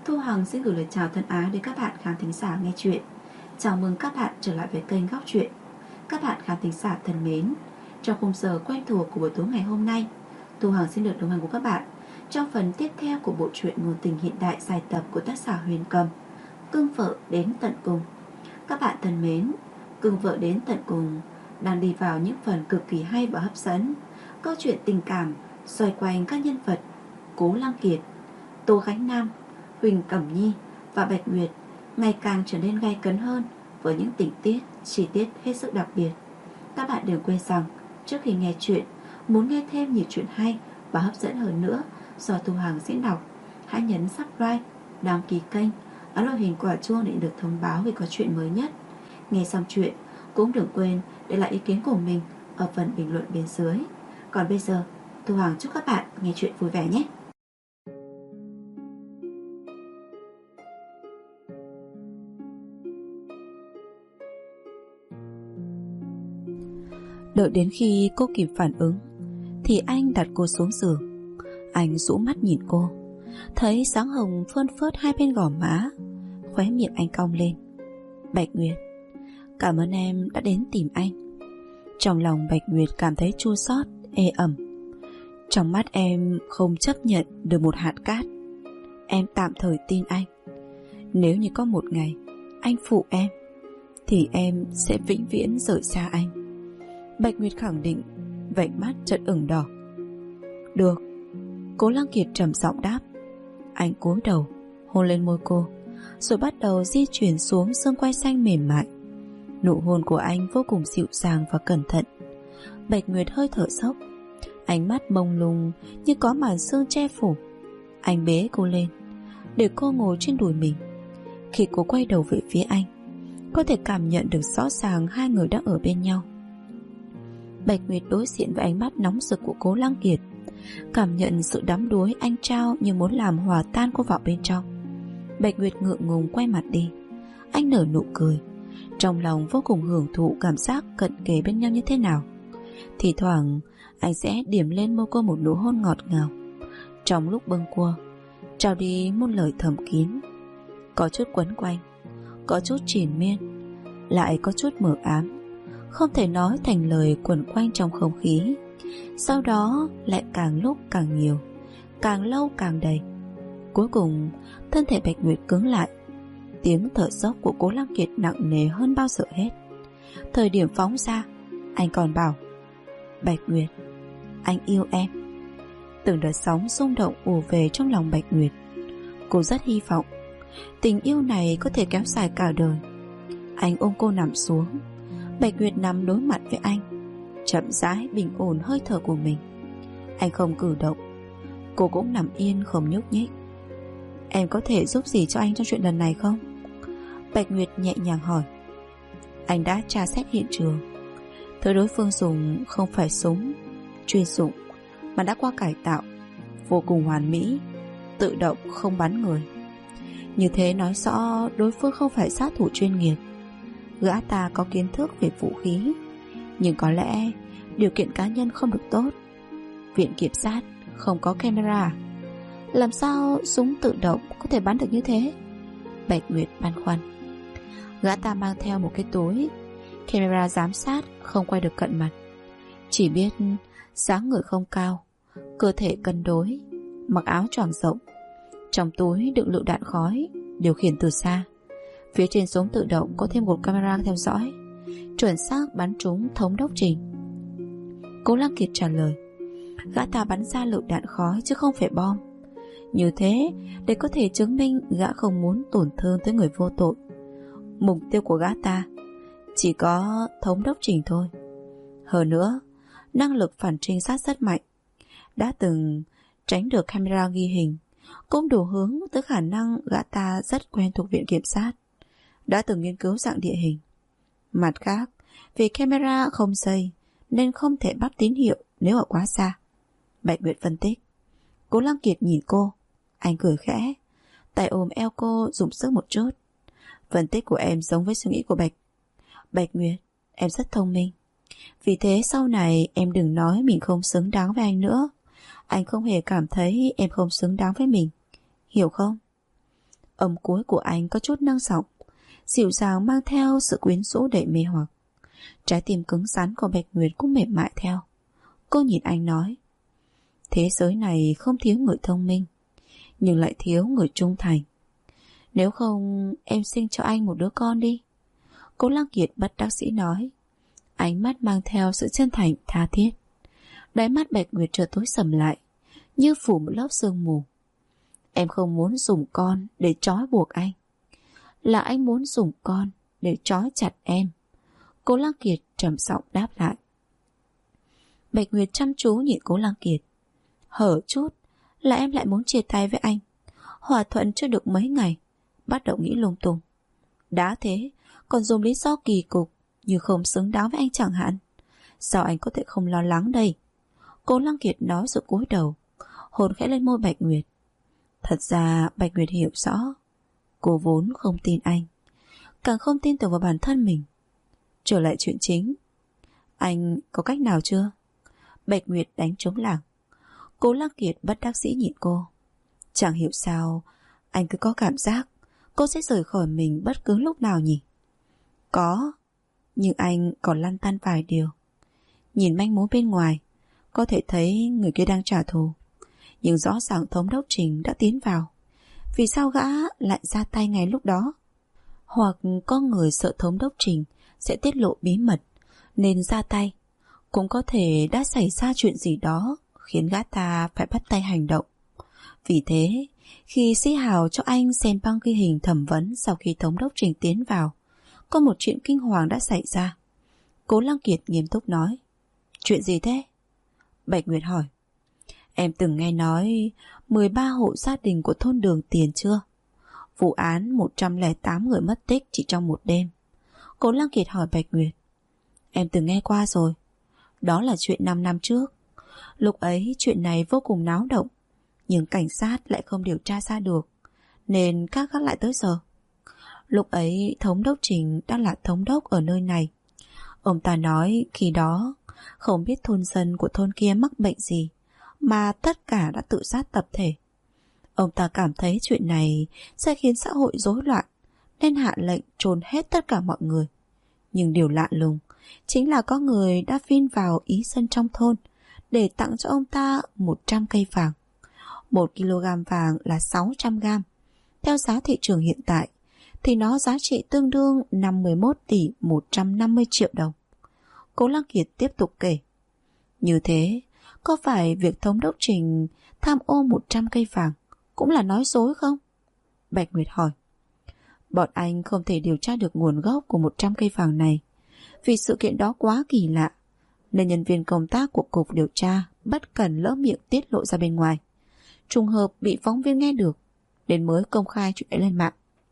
Thu Hằng xin gửi lời chào thân ái đến các bạn khán thính giả nghe chuyện. Chào mừng các bạn trở lại với kênh Góc Chuyện. Các bạn khán thính giả thân mến, trong khung giờ quen thuộc của buổi tối ngày hôm nay, Thu Hằng xin được đồng hành của các bạn trong phần tiếp theo của bộ truyện ngôn tình hiện đại dài tập của tác giả Huyền Cầm, Cưng Vợ Đến Tận Cùng. Các bạn thân mến, Cưng Vợ Đến Tận Cùng đang đi vào những phần cực kỳ hay và hấp dẫn. Câu chuyện tình cảm xoay quanh các nhân vật Cố Lăng Kiệt, Tô Khánh Nam, Huỳnh Cẩm Nhi và Bạch Nguyệt ngày càng trở nên gay cấn hơn với những tình tiết, chi tiết hết sức đặc biệt. Các bạn đừng quên rằng trước khi nghe chuyện, muốn nghe thêm nhiều chuyện hay và hấp dẫn hơn nữa do Thu Hằng diễn đọc, hãy nhấn subscribe, đăng ký kênh, ấn vào hình quả chuông để được thông báo về có chuyện mới nhất. Nghe xong chuyện cũng đừng quên để lại ý kiến của mình ở phần bình luận bên dưới. Còn bây giờ, Thu Hằng chúc các bạn nghe chuyện vui vẻ nhé. Đợi đến khi cô kịp phản ứng thì anh đặt cô xuống giường. Anh rũ mắt nhìn cô, thấy sáng hồng phơn phớt hai bên gò má. Khóe miệng anh cong lên. Bạch Nguyệt, cảm ơn em đã đến tìm anh. Trong lòng Bạch Nguyệt cảm thấy chua xót, ê ẩm. Trong mắt em không chấp nhận được một hạt cát. Em tạm thời tin anh. Nếu như có một ngày anh phụ em thì em sẽ vĩnh viễn rời xa anh. Bạch Nguyệt khẳng định, vành mắt chợt ửng đỏ. Được. Cố Lăng Kiệt trầm giọng đáp. Anh cúi đầu hôn lên môi cô, rồi bắt đầu di chuyển xuống xương quai xanh mềm mại. Nụ hôn của anh vô cùng dịu dàng và cẩn thận. Bạch Nguyệt hơi thở dốc, ánh mắt mông lung như có màn sương che phủ. Anh bế cô lên để cô ngồi trên đùi mình. Khi cô quay đầu về phía anh, có thể cảm nhận được rõ ràng hai người đang ở bên nhau. Bạch Nguyệt đối diện với ánh mắt nóng rực của Cố Lăng Kiệt, cảm nhận sự đắm đuối anh trao như muốn làm hòa tan cô vào bên trong. Bạch Nguyệt ngượng ngùng quay mặt đi. Anh nở nụ cười, trong lòng vô cùng hưởng thụ cảm giác cận kề bên nhau như thế nào. Thì thoảng anh sẽ điểm lên môi cô một nụ hôn ngọt ngào. Trong lúc bâng quơ, trao đi một lời thầm kín, có chút quấn quanh, có chút triền miên, lại có chút mờ ám, không thể nói thành lời quẩn quanh trong không khí. Sau đó lại càng lúc càng nhiều, càng lâu càng đầy. Cuối cùng thân thể Bạch Nguyệt cứng lại. Tiếng thở dốc của Cố Lăng Kiệt nặng nề hơn bao giờ hết. Thời điểm phóng ra, anh còn bảo, Bạch Nguyệt, anh yêu em. Từng đợt sóng rung động ùa về trong lòng Bạch Nguyệt. Cô rất hy vọng tình yêu này có thể kéo dài cả đời. Anh ôm cô nằm xuống. Bạch Nguyệt nằm đối mặt với anh, chậm rãi bình ổn hơi thở của mình. Anh không cử động, cô cũng nằm yên không nhúc nhích. Em có thể giúp gì cho anh trong chuyện lần này không? Bạch Nguyệt nhẹ nhàng hỏi. Anh đã tra xét hiện trường. Thứ đối phương dùng không phải súng chuyên dụng, mà đã qua cải tạo, vô cùng hoàn mỹ, tự động không bắn người. Như thế nói rõ đối phương không phải sát thủ chuyên nghiệp. Gã ta có kiến thức về vũ khí, nhưng có lẽ điều kiện cá nhân không được tốt. Viện kiểm sát không có camera, làm sao súng tự động có thể bắn được như thế? Bạch Nguyệt băn khoăn. Gã ta mang theo một cái túi, camera giám sát không quay được cận mặt. Chỉ biết dáng người không cao, cơ thể cân đối, mặc áo choàng rộng. Trong túi đựng lựu đạn khói, điều khiển từ xa. Phía trên súng tự động có thêm một camera theo dõi, chuẩn xác bắn trúng thống đốc Trình. Cố Lăng Kiệt trả lời. Gã ta bắn ra lựu đạn khói chứ không phải bom. Như thế để có thể chứng minh gã không muốn tổn thương tới người vô tội. Mục tiêu của gã ta chỉ có thống đốc Trình thôi. Hơn nữa, năng lực phản trinh sát rất mạnh, đã từng tránh được camera ghi hình, cũng đủ hướng tới khả năng gã ta rất quen thuộc viện kiểm sát, đã từng nghiên cứu dạng địa hình. Mặt khác, vì camera không dây nên không thể bắt tín hiệu nếu ở quá xa. Bạch Nguyệt phân tích. Cố Lăng Kiệt nhìn cô, anh cười khẽ, tay ôm eo cô dùng sức một chút. Phân tích của em giống với suy nghĩ của Bạch Nguyệt, em rất thông minh. Vì thế sau này em đừng nói mình không xứng đáng với anh nữa. Anh không hề cảm thấy em không xứng đáng với mình, hiểu không? Âm cuối của anh có chút nâng giọng, dịu dàng mang theo sự quyến rũ đầy mê hoặc. Trái tim cứng rắn của Bạch Nguyệt cũng mềm mại theo. Cô nhìn anh nói, thế giới này không thiếu người thông minh, nhưng lại thiếu người trung thành. Nếu không em sinh cho anh một đứa con đi. Cố Lăng Kiệt bất đắc dĩ nói, ánh mắt mang theo sự chân thành tha thiết. Đáy mắt Bạch Nguyệt trở tối sầm lại, như phủ một lớp sương mù. Em không muốn dùng con để trói buộc anh, là anh muốn dùng con để trói chặt em. Cố Lăng Kiệt trầm giọng đáp lại. Bạch Nguyệt chăm chú nhìn Cố Lăng Kiệt. Hở chút là em lại muốn chia tay với anh. Hòa thuận chưa được mấy ngày, bắt đầu nghĩ lung tung. Đã thế còn dùng lý do kỳ cục nhưng không xứng đáng với anh chẳng hạn. Sao anh có thể không lo lắng đây? Cố Lăng Kiệt nói rồi cúi đầu, hôn khẽ lên môi Bạch Nguyệt. Thật ra Bạch Nguyệt hiểu rõ, cô vốn không tin anh, càng không tin tưởng vào bản thân mình. Trở lại chuyện chính, anh có cách nào chưa? Bạch Nguyệt đánh trống lảng. Cố Lăng Kiệt bất đắc dĩ nhìn cô. Chẳng hiểu sao anh cứ có cảm giác cô sẽ rời khỏi mình bất cứ lúc nào nhỉ? Có, nhưng anh còn lăn tăn vài điều. Nhìn manh mối bên ngoài, có thể thấy người kia đang trả thù, nhưng rõ ràng thống đốc Trình đã tiến vào. Vì sao gã lại ra tay ngay lúc đó? Hoặc có người sợ thống đốc Trình sẽ tiết lộ bí mật nên ra tay. Cũng có thể đã xảy ra chuyện gì đó khiến gã ta phải bắt tay hành động. Vì thế, khi Sĩ Hào cho anh xem băng ghi hình thẩm vấn sau khi thống đốc Trình tiến vào, có một chuyện kinh hoàng đã xảy ra. Cố Lăng Kiệt nghiêm túc nói. Chuyện gì thế? Bạch Nguyệt hỏi. Em từng nghe nói 13 hộ gia đình của thôn Đường Tiền chưa? Vụ án 108 người mất tích chỉ trong một đêm. Cố Lăng Kiệt hỏi Bạch Nguyệt. Em từng nghe qua rồi. Đó là chuyện 5 năm trước. Lúc ấy chuyện này vô cùng náo động, nhưng cảnh sát lại không điều tra ra được, nên các gác lại tới giờ. Lúc ấy thống đốc Trình đang là thống đốc ở nơi này. Ông ta nói khi đó không biết thôn dân của thôn kia mắc bệnh gì mà tất cả đã tự sát tập thể. Ông ta cảm thấy chuyện này sẽ khiến xã hội rối loạn nên hạ lệnh trốn hết tất cả mọi người. Nhưng điều lạ lùng chính là có người đã vin vào ý dân trong thôn để tặng cho ông ta 100 cây vàng. 1 kg vàng là 600 gram. Theo giá thị trường hiện tại thì nó giá trị tương đương 51 tỷ 150 triệu đồng. Cố Lăng Kiệt tiếp tục kể. Như thế, có phải việc thống đốc Trình tham ô 100 cây vàng cũng là nói dối không? Bạch Nguyệt hỏi. Bọn anh không thể điều tra được nguồn gốc của 100 cây vàng này, vì sự kiện đó quá kỳ lạ, nên nhân viên công tác của cục điều tra bất cần lỡ miệng tiết lộ ra bên ngoài. Trùng hợp bị phóng viên nghe được nên mới công khai chuyện ấy lên mạng.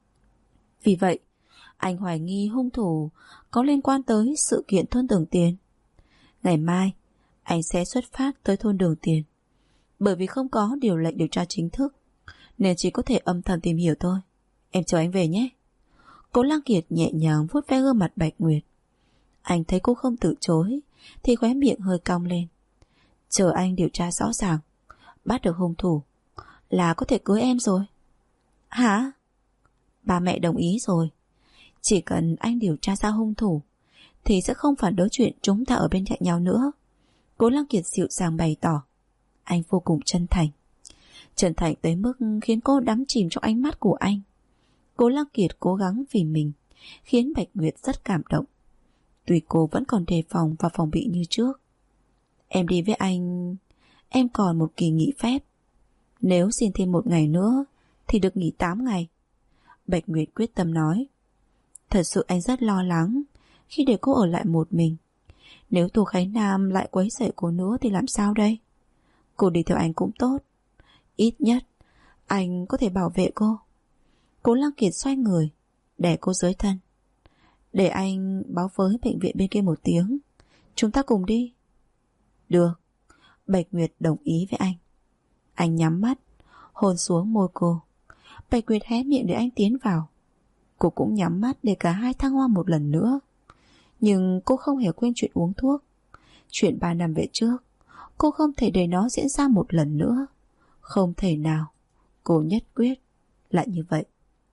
Vì vậy, anh hoài nghi hung thủ có liên quan tới sự kiện thôn Đường Tiền. Ngày mai, anh sẽ xuất phát tới thôn Đường Tiền. Bởi vì không có điều lệnh điều tra chính thức, nên chỉ có thể âm thầm tìm hiểu thôi. Em chờ anh về nhé. Cố Lăng Kiệt nhẹ nhàng vuốt ve gương mặt Bạch Nguyệt. Anh thấy cô không từ chối thì khóe miệng hơi cong lên. Chờ anh điều tra rõ ràng, bắt được hung thủ là có thể cưới em rồi. Hả? Ba mẹ đồng ý rồi. Chỉ cần anh điều tra ra hung thủ thì sẽ không phản đối chuyện chúng ta ở bên cạnh nhau nữa. Cố Lăng Kiệt dịu dàng bày tỏ. Anh vô cùng chân thành. Chân thành tới mức khiến cô đắm chìm trong ánh mắt của anh. Cố Lăng Kiệt cố gắng vì mình, khiến Bạch Nguyệt rất cảm động. Tuy cô vẫn còn đề phòng và phòng bị như trước. Em đi với anh, em còn một kỳ nghỉ phép. Nếu xin thêm 1 ngày nữa thì được nghỉ 8 ngày. Bạch Nguyệt quyết tâm nói. Thật sự anh rất lo lắng khi để cô ở lại một mình. Nếu Tô Khánh Nam lại quấy rầy cô nữa thì làm sao đây? Cô đi theo anh cũng tốt. Ít nhất anh có thể bảo vệ cô. Cố Lăng Kiệt xoay người đè cô dưới thân. Để anh báo với bệnh viện bên kia một tiếng, chúng ta cùng đi. Được. Bạch Nguyệt đồng ý với anh. Anh nhắm mắt, hôn xuống môi cô. Bạch Nguyệt hé miệng để anh tiến vào. Cô cũng nhắm mắt để cả hai thăng hoa một lần nữa. Nhưng cô không hề quên chuyện uống thuốc. Chuyện 3 năm về trước, cô không thể để nó diễn ra một lần nữa. Không thể nào. Cô nhất quyết là như vậy.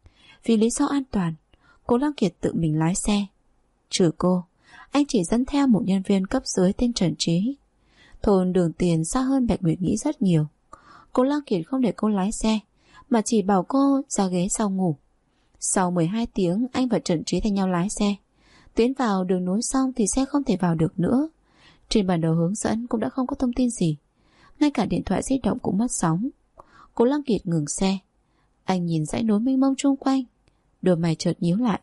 Vì lý do an toàn, Cố Lăng Kiệt tự mình lái xe. Trừ cô, anh chỉ dẫn theo một nhân viên cấp dưới tên Trần Trí. Thôn Đường Tiền xa hơn Bạch Nguyệt nghĩ rất nhiều. Cố Lăng Kiệt không để cô lái xe, mà chỉ bảo cô ra ghế sau ngủ. Sau 12 tiếng, anh và Trần Trí thay nhau lái xe. Tiến vào đường núi xong thì xe không thể vào được nữa. Trên bản đồ hướng dẫn cũng đã không có thông tin gì. Ngay cả điện thoại di động cũng mất sóng. Cố Lăng Kiệt ngừng xe. Anh nhìn dãy núi mênh mông chung quanh, đôi mày chợt nhíu lại.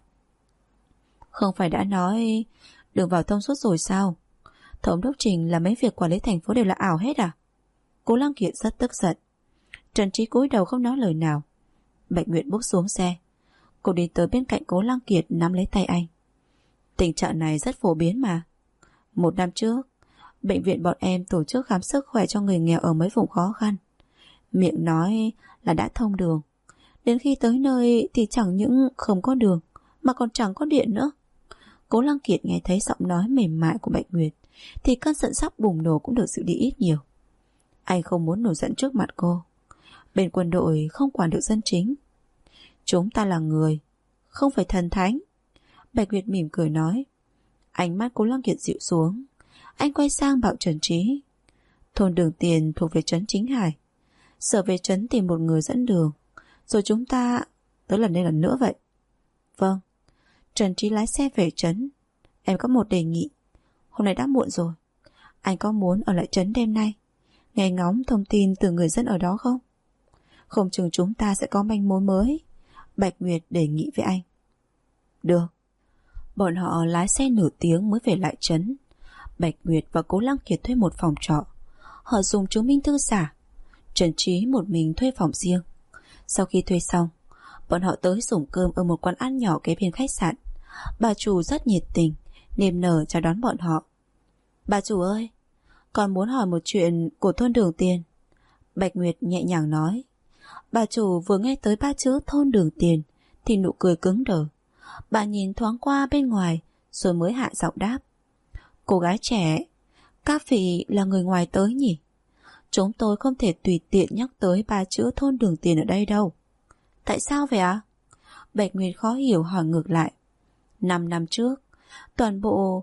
Không phải đã nói đường vào thông suốt rồi sao? Thống đốc Trình là mấy việc quản lý thành phố đều là ảo hết à? Cố Lăng Kiệt rất tức giận. Trần Trí cúi đầu không nói lời nào. Bạch Nguyệt bước xuống xe. Cô đi tới bên cạnh Cố Lăng Kiệt, nắm lấy tay anh. Tình trạng này rất phổ biến mà. 1 năm trước, bệnh viện bọn em tổ chức khám sức khỏe cho người nghèo ở mấy vùng khó khăn. Miệng nói là đã thông đường, đến khi tới nơi thì chẳng những không có đường mà còn chẳng có điện nữa. Cố Lăng Kiệt nghe thấy giọng nói mềm mại của Bạch Nguyệt thì cơn giận sắp bùng nổ cũng được dịu đi ít nhiều. Anh không muốn nổi giận trước mặt cô. Bên quân đội không quản được dân chính. Chúng ta là người, không phải thần thánh. Bạch Nguyệt mỉm cười nói. Ánh mắt Cố Lăng Kiệt dịu xuống. Anh quay sang bảo Trần Trí. Thôn Đường Tiền thuộc về trấn Chính Hải. Sở về trấn tìm một người dẫn đường, rồi chúng ta tới lần nữa vậy. Vâng. Trần Trí lái xe về trấn. Em có một đề nghị. Hôm nay đã muộn rồi, anh có muốn ở lại trấn đêm nay, nghe ngóng thông tin từ người dân ở đó không? Không chừng chúng ta sẽ có manh mối mới. Bạch Nguyệt đề nghị với anh. Được. Bọn họ lái xe nửa tiếng mới về lại trấn. Bạch Nguyệt và Cố Lăng Kiệt thuê một phòng trọ. Họ dùng chứng minh thư giả. Trần Trí một mình thuê phòng riêng. Sau khi thuê xong, bọn họ tới dùng cơm ở một quán ăn nhỏ kế bên khách sạn. Bà chủ rất nhiệt tình, niềm nở chào đón bọn họ. Bà chủ ơi, con muốn hỏi một chuyện của thôn Đường Tiền. Bạch Nguyệt nhẹ nhàng nói. Bà chủ vừa nghe tới 3 chữ thôn Đường Tiền thì nụ cười cứng đờ. Bà nhìn thoáng qua bên ngoài rồi mới hạ giọng đáp. Cô gái trẻ, các vị là người ngoài tới nhỉ? Chúng tôi không thể tùy tiện nhắc tới 3 chữ thôn Đường Tiền ở đây đâu. Tại sao vậy ạ? Bạch Nguyệt khó hiểu hỏi ngược lại. 5 năm trước, toàn bộ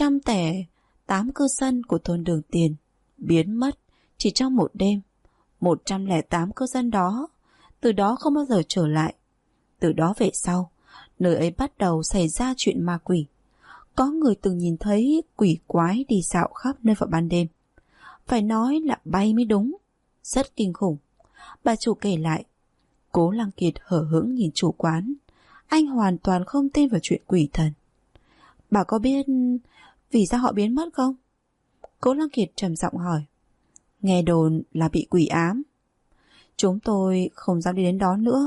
108 cư dân của thôn Đường Tiền biến mất chỉ trong một đêm. 108 cư dân đó từ đó không bao giờ trở lại. Từ đó về sau, nơi ấy bắt đầu xảy ra chuyện ma quỷ. Có người từng nhìn thấy quỷ quái đi dạo khắp nơi vào ban đêm. Phải nói là bay mới đúng. Rất kinh khủng. Bà chủ kể lại. Cố Lăng Kiệt hở hững nhìn chủ quán. Anh hoàn toàn không tin vào chuyện quỷ thần. Bà có biết vì sao họ biến mất không? Cố Lăng Kiệt trầm giọng hỏi. Nghe đồn là bị quỷ ám. Chúng tôi không dám đi đến đó nữa.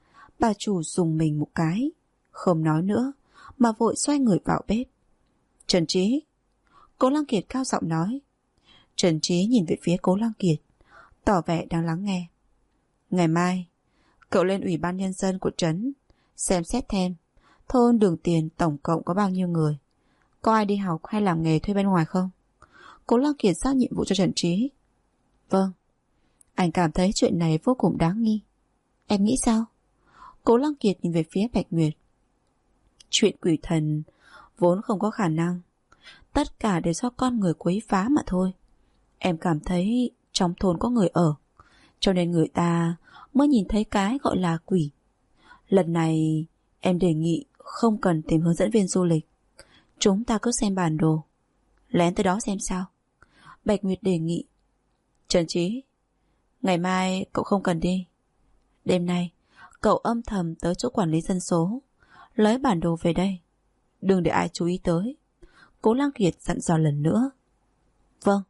Bà chủ dùng mình một cái, không nói nữa, mà vội xoay người vào bếp. Trần Trí. Cố Lăng Kiệt cao giọng nói. Trần Trí nhìn về phía Cố Lăng Kiệt, tỏ vẻ đang lắng nghe. Ngày mai, cậu lên ủy ban nhân dân của trấn, xem xét thêm thôn Đường Tiền tổng cộng có bao nhiêu người, có ai đi học hay làm nghề thuê bên ngoài không? Cố Lăng Kiệt giao nhiệm vụ cho Trần Trí. Vâng. Anh cảm thấy chuyện này vô cùng đáng nghi. Em nghĩ sao? Cố Lăng Kiệt nhìn về phía Bạch Nguyệt. Chuyện quỷ thần vốn không có khả năng. Tất cả đều do con người quấy phá mà thôi. Em cảm thấy trong thôn có người ở, cho nên người ta mới nhìn thấy cái gọi là quỷ. Lần này em đề nghị không cần tìm hướng dẫn viên du lịch. Chúng ta cứ xem bản đồ, lén tới đó xem sao. Bạch Nguyệt đề nghị. Trần Trí, ngày mai cậu không cần đi. Đêm nay cậu âm thầm tới chỗ quản lý dân số, lấy bản đồ về đây. Đừng để ai chú ý tới. Cố Lăng Kiệt dặn dò lần nữa. Vâng.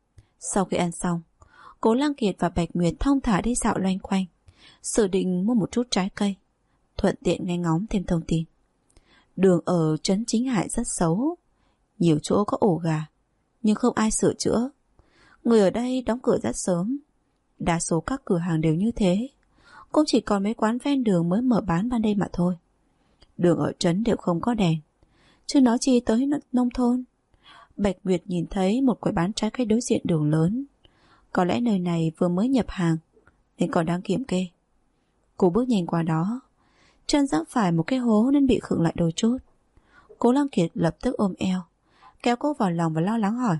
Sau khi ăn xong, Cố Lăng Kiệt và Bạch Nguyệt thong thả đi dạo loanh quanh, dự định mua một chút trái cây, thuận tiện nghe ngóng thêm thông tin. Đường ở trấn Chính Hải rất xấu, nhiều chỗ có ổ gà, nhưng không ai sửa chữa. Người ở đây đóng cửa rất sớm. Đa số các cửa hàng đều như thế, cũng chỉ còn mấy quán ven đường mới mở bán ban đêm mà thôi. Đường ở trấn đều không có đèn, chứ nói chi tới nông thôn. Bạch Nguyệt nhìn thấy một quầy bán trái cây đối diện đường lớn. Có lẽ nơi này vừa mới nhập hàng nên còn đang kiểm kê. Cô bước nhanh qua đó. chân dẫm phải một cái hố nên bị khựng lại đôi chút. Cố Lăng Kiệt lập tức ôm eo, kéo cô vào lòng và lo lắng hỏi: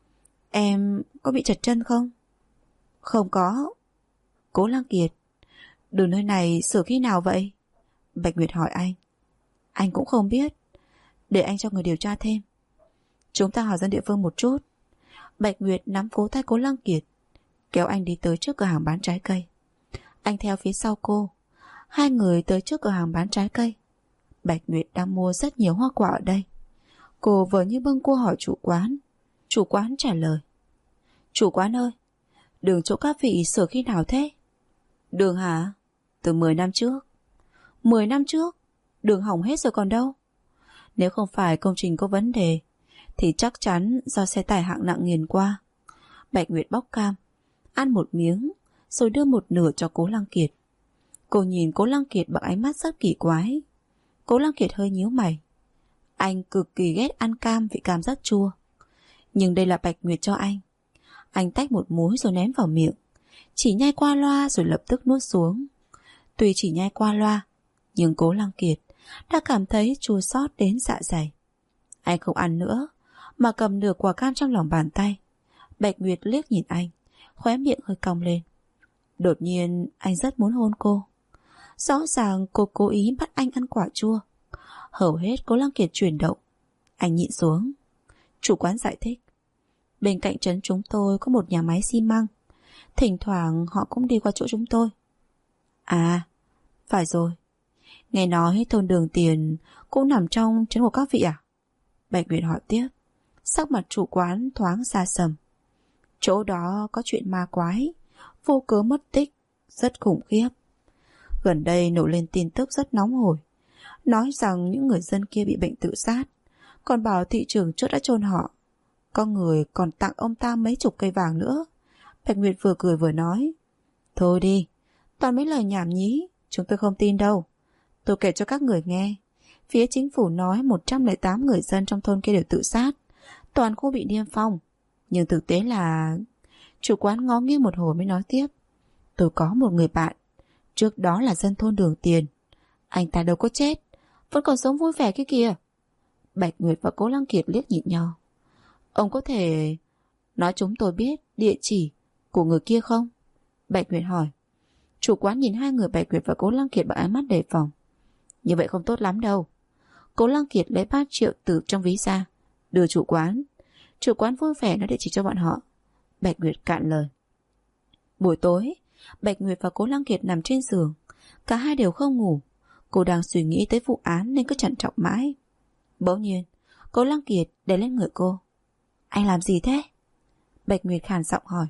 Em có bị trật chân không? Không có. Cố Lăng Kiệt: Đường nơi này sửa khi nào vậy? Bạch Nguyệt hỏi anh. Anh cũng không biết, để anh cho người điều tra thêm. Chúng ta hỏi dân địa phương một chút. Bạch Nguyệt nắm cố tay Cố Lăng Kiệt, kéo anh đi tới trước cửa hàng bán trái cây. Anh theo phía sau cô. Hai người tới trước cửa hàng bán trái cây. Bạch Nguyệt đang mua rất nhiều hoa quả ở đây. Cô vờ như bâng cua hỏi chủ quán. Chủ quán trả lời: Chủ quán ơi, đường chỗ các vị sửa khi nào thế? Đường hả? Từ 10 năm trước. 10 năm trước? Đường hỏng hết rồi còn đâu. Nếu không phải công trình có vấn đề thì chắc chắn do xe tải hạng nặng nghiền qua. Bạch Nguyệt bóc cam, ăn một miếng rồi đưa một nửa cho Cố Lăng Kiệt. Cô nhìn Cố Lăng Kiệt bằng ánh mắt rất kỳ quái. Cố Lăng Kiệt hơi nhíu mày. Anh cực kỳ ghét ăn cam vì cam rất chua. Nhưng đây là Bạch Nguyệt cho anh. Anh tách một múi rồi ném vào miệng, chỉ nhai qua loa rồi lập tức nuốt xuống. Tuy chỉ nhai qua loa, nhưng Cố Lăng Kiệt đã cảm thấy chua xót đến dạ dày. Anh không ăn nữa, mà cầm nửa quả cam trong lòng bàn tay. Bạch Nguyệt liếc nhìn anh, khóe miệng hơi cong lên. Đột nhiên anh rất muốn hôn cô. Rõ ràng cô cố ý bắt anh ăn quả chua. Hầu hết Cố Lăng Kiệt chuyển động. Anh nhịn xuống. Chủ quán giải thích: Bên cạnh trấn chúng tôi có một nhà máy xi măng, thỉnh thoảng họ cũng đi qua chỗ chúng tôi. À, phải rồi. Nghe nói thôn Đường Tiền cũng nằm trong trấn của các vị à? Bạch Nguyệt hỏi tiếp. Sắc mặt chủ quán thoáng xa sầm. Chỗ đó có chuyện ma quái, vô cớ mất tích, rất khủng khiếp. Gần đây nổi lên tin tức rất nóng hổi, nói rằng những người dân kia bị bệnh tự sát, còn bảo thị trưởng chốt đã chôn họ. Có người còn tặng ông ta mấy chục cây vàng nữa. Bạch Nguyệt vừa cười vừa nói: Thôi đi, toàn mấy lời nhảm nhí, chúng tôi không tin đâu. Tôi kể cho các người nghe, phía chính phủ nói 108 người dân trong thôn kia đều tự sát, toàn khu bị niêm phong. Nhưng thực tế là... Chủ quán ngó nghiêng một hồi mới nói tiếp: Tôi có một người bạn, trước đó là dân thôn Đường Tiền. Anh ta đâu có chết, vẫn còn sống vui vẻ kia kìa. Bạch Nguyệt và Cố Lăng Kiệt liếc nhìn nhau. Ông có thể nói chúng tôi biết địa chỉ của người kia không? Bạch Nguyệt hỏi. Chủ quán nhìn hai người Bạch Nguyệt và Cố Lăng Kiệt bằng ánh mắt đề phòng. Như vậy không tốt lắm đâu. Cố Lăng Kiệt lấy 3 triệu từ trong ví ra, đưa chủ quán. Chủ quán vui vẻ nói địa chỉ cho bọn họ. Bạch Nguyệt cạn lời. Buổi tối, Bạch Nguyệt và Cố Lăng Kiệt nằm trên giường. Cả hai đều không ngủ. Cô đang suy nghĩ tới vụ án nên cứ trằn trọc mãi. Bỗng nhiên, Cố Lăng Kiệt đè lên người cô. Anh làm gì thế? Bạch Nguyệt khàn giọng hỏi.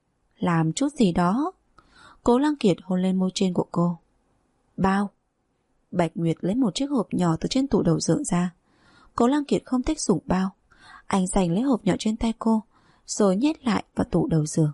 Làm chút gì đó. Cố Lăng Kiệt hôn lên môi trên của cô. Bao. Bạch Nguyệt lấy một chiếc hộp nhỏ từ trên tủ đầu giường ra. Cố Lăng Kiệt không thích dùng bao. Anh giành lấy hộp nhỏ trên tay cô, rồi nhét lại vào tủ đầu giường.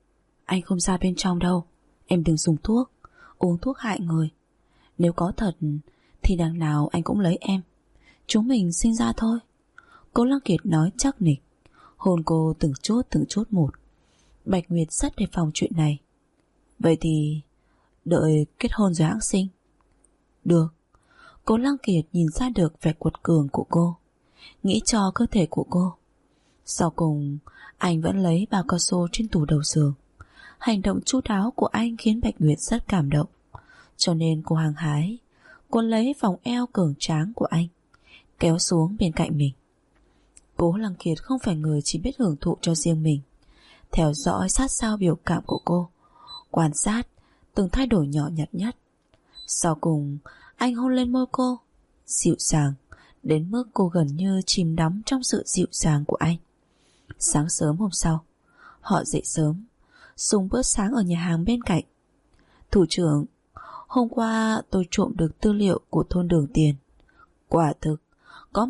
Anh không ra bên trong đâu. Em đừng dùng thuốc, uống thuốc hại người. Nếu có thật thì đằng nào anh cũng lấy em. Chúng mình sinh ra thôi. Cố Lăng Kiệt nói chắc nịch, hôn cô từng chút một. Bạch Nguyệt rất đề phòng chuyện này. Vậy thì đợi kết hôn rồi hãng sinh. Được. Cố Lăng Kiệt nhìn ra được vẻ quật cường của cô, nghĩ cho cơ thể của cô. Sau cùng anh vẫn lấy bao cao su trên tủ đầu giường. Hành động chu đáo của anh khiến Bạch Nguyệt rất cảm động, cho nên cô hăng hái cuốn lấy vòng eo cường tráng của anh, kéo xuống bên cạnh mình. Cố Lăng Kiệt không phải người chỉ biết hưởng thụ cho riêng mình. Theo dõi sát sao biểu cảm của cô, quan sát từng thay đổi nhỏ nhặt nhất. Sau cùng anh hôn lên môi cô, dịu dàng đến mức cô gần như chìm đắm trong sự dịu dàng của anh. Sáng sớm hôm sau, họ dậy sớm, dùng bữa sáng ở nhà hàng bên cạnh. Thủ trưởng, hôm qua tôi trộm được tư liệu của thôn Đường Tiền. Quả thực có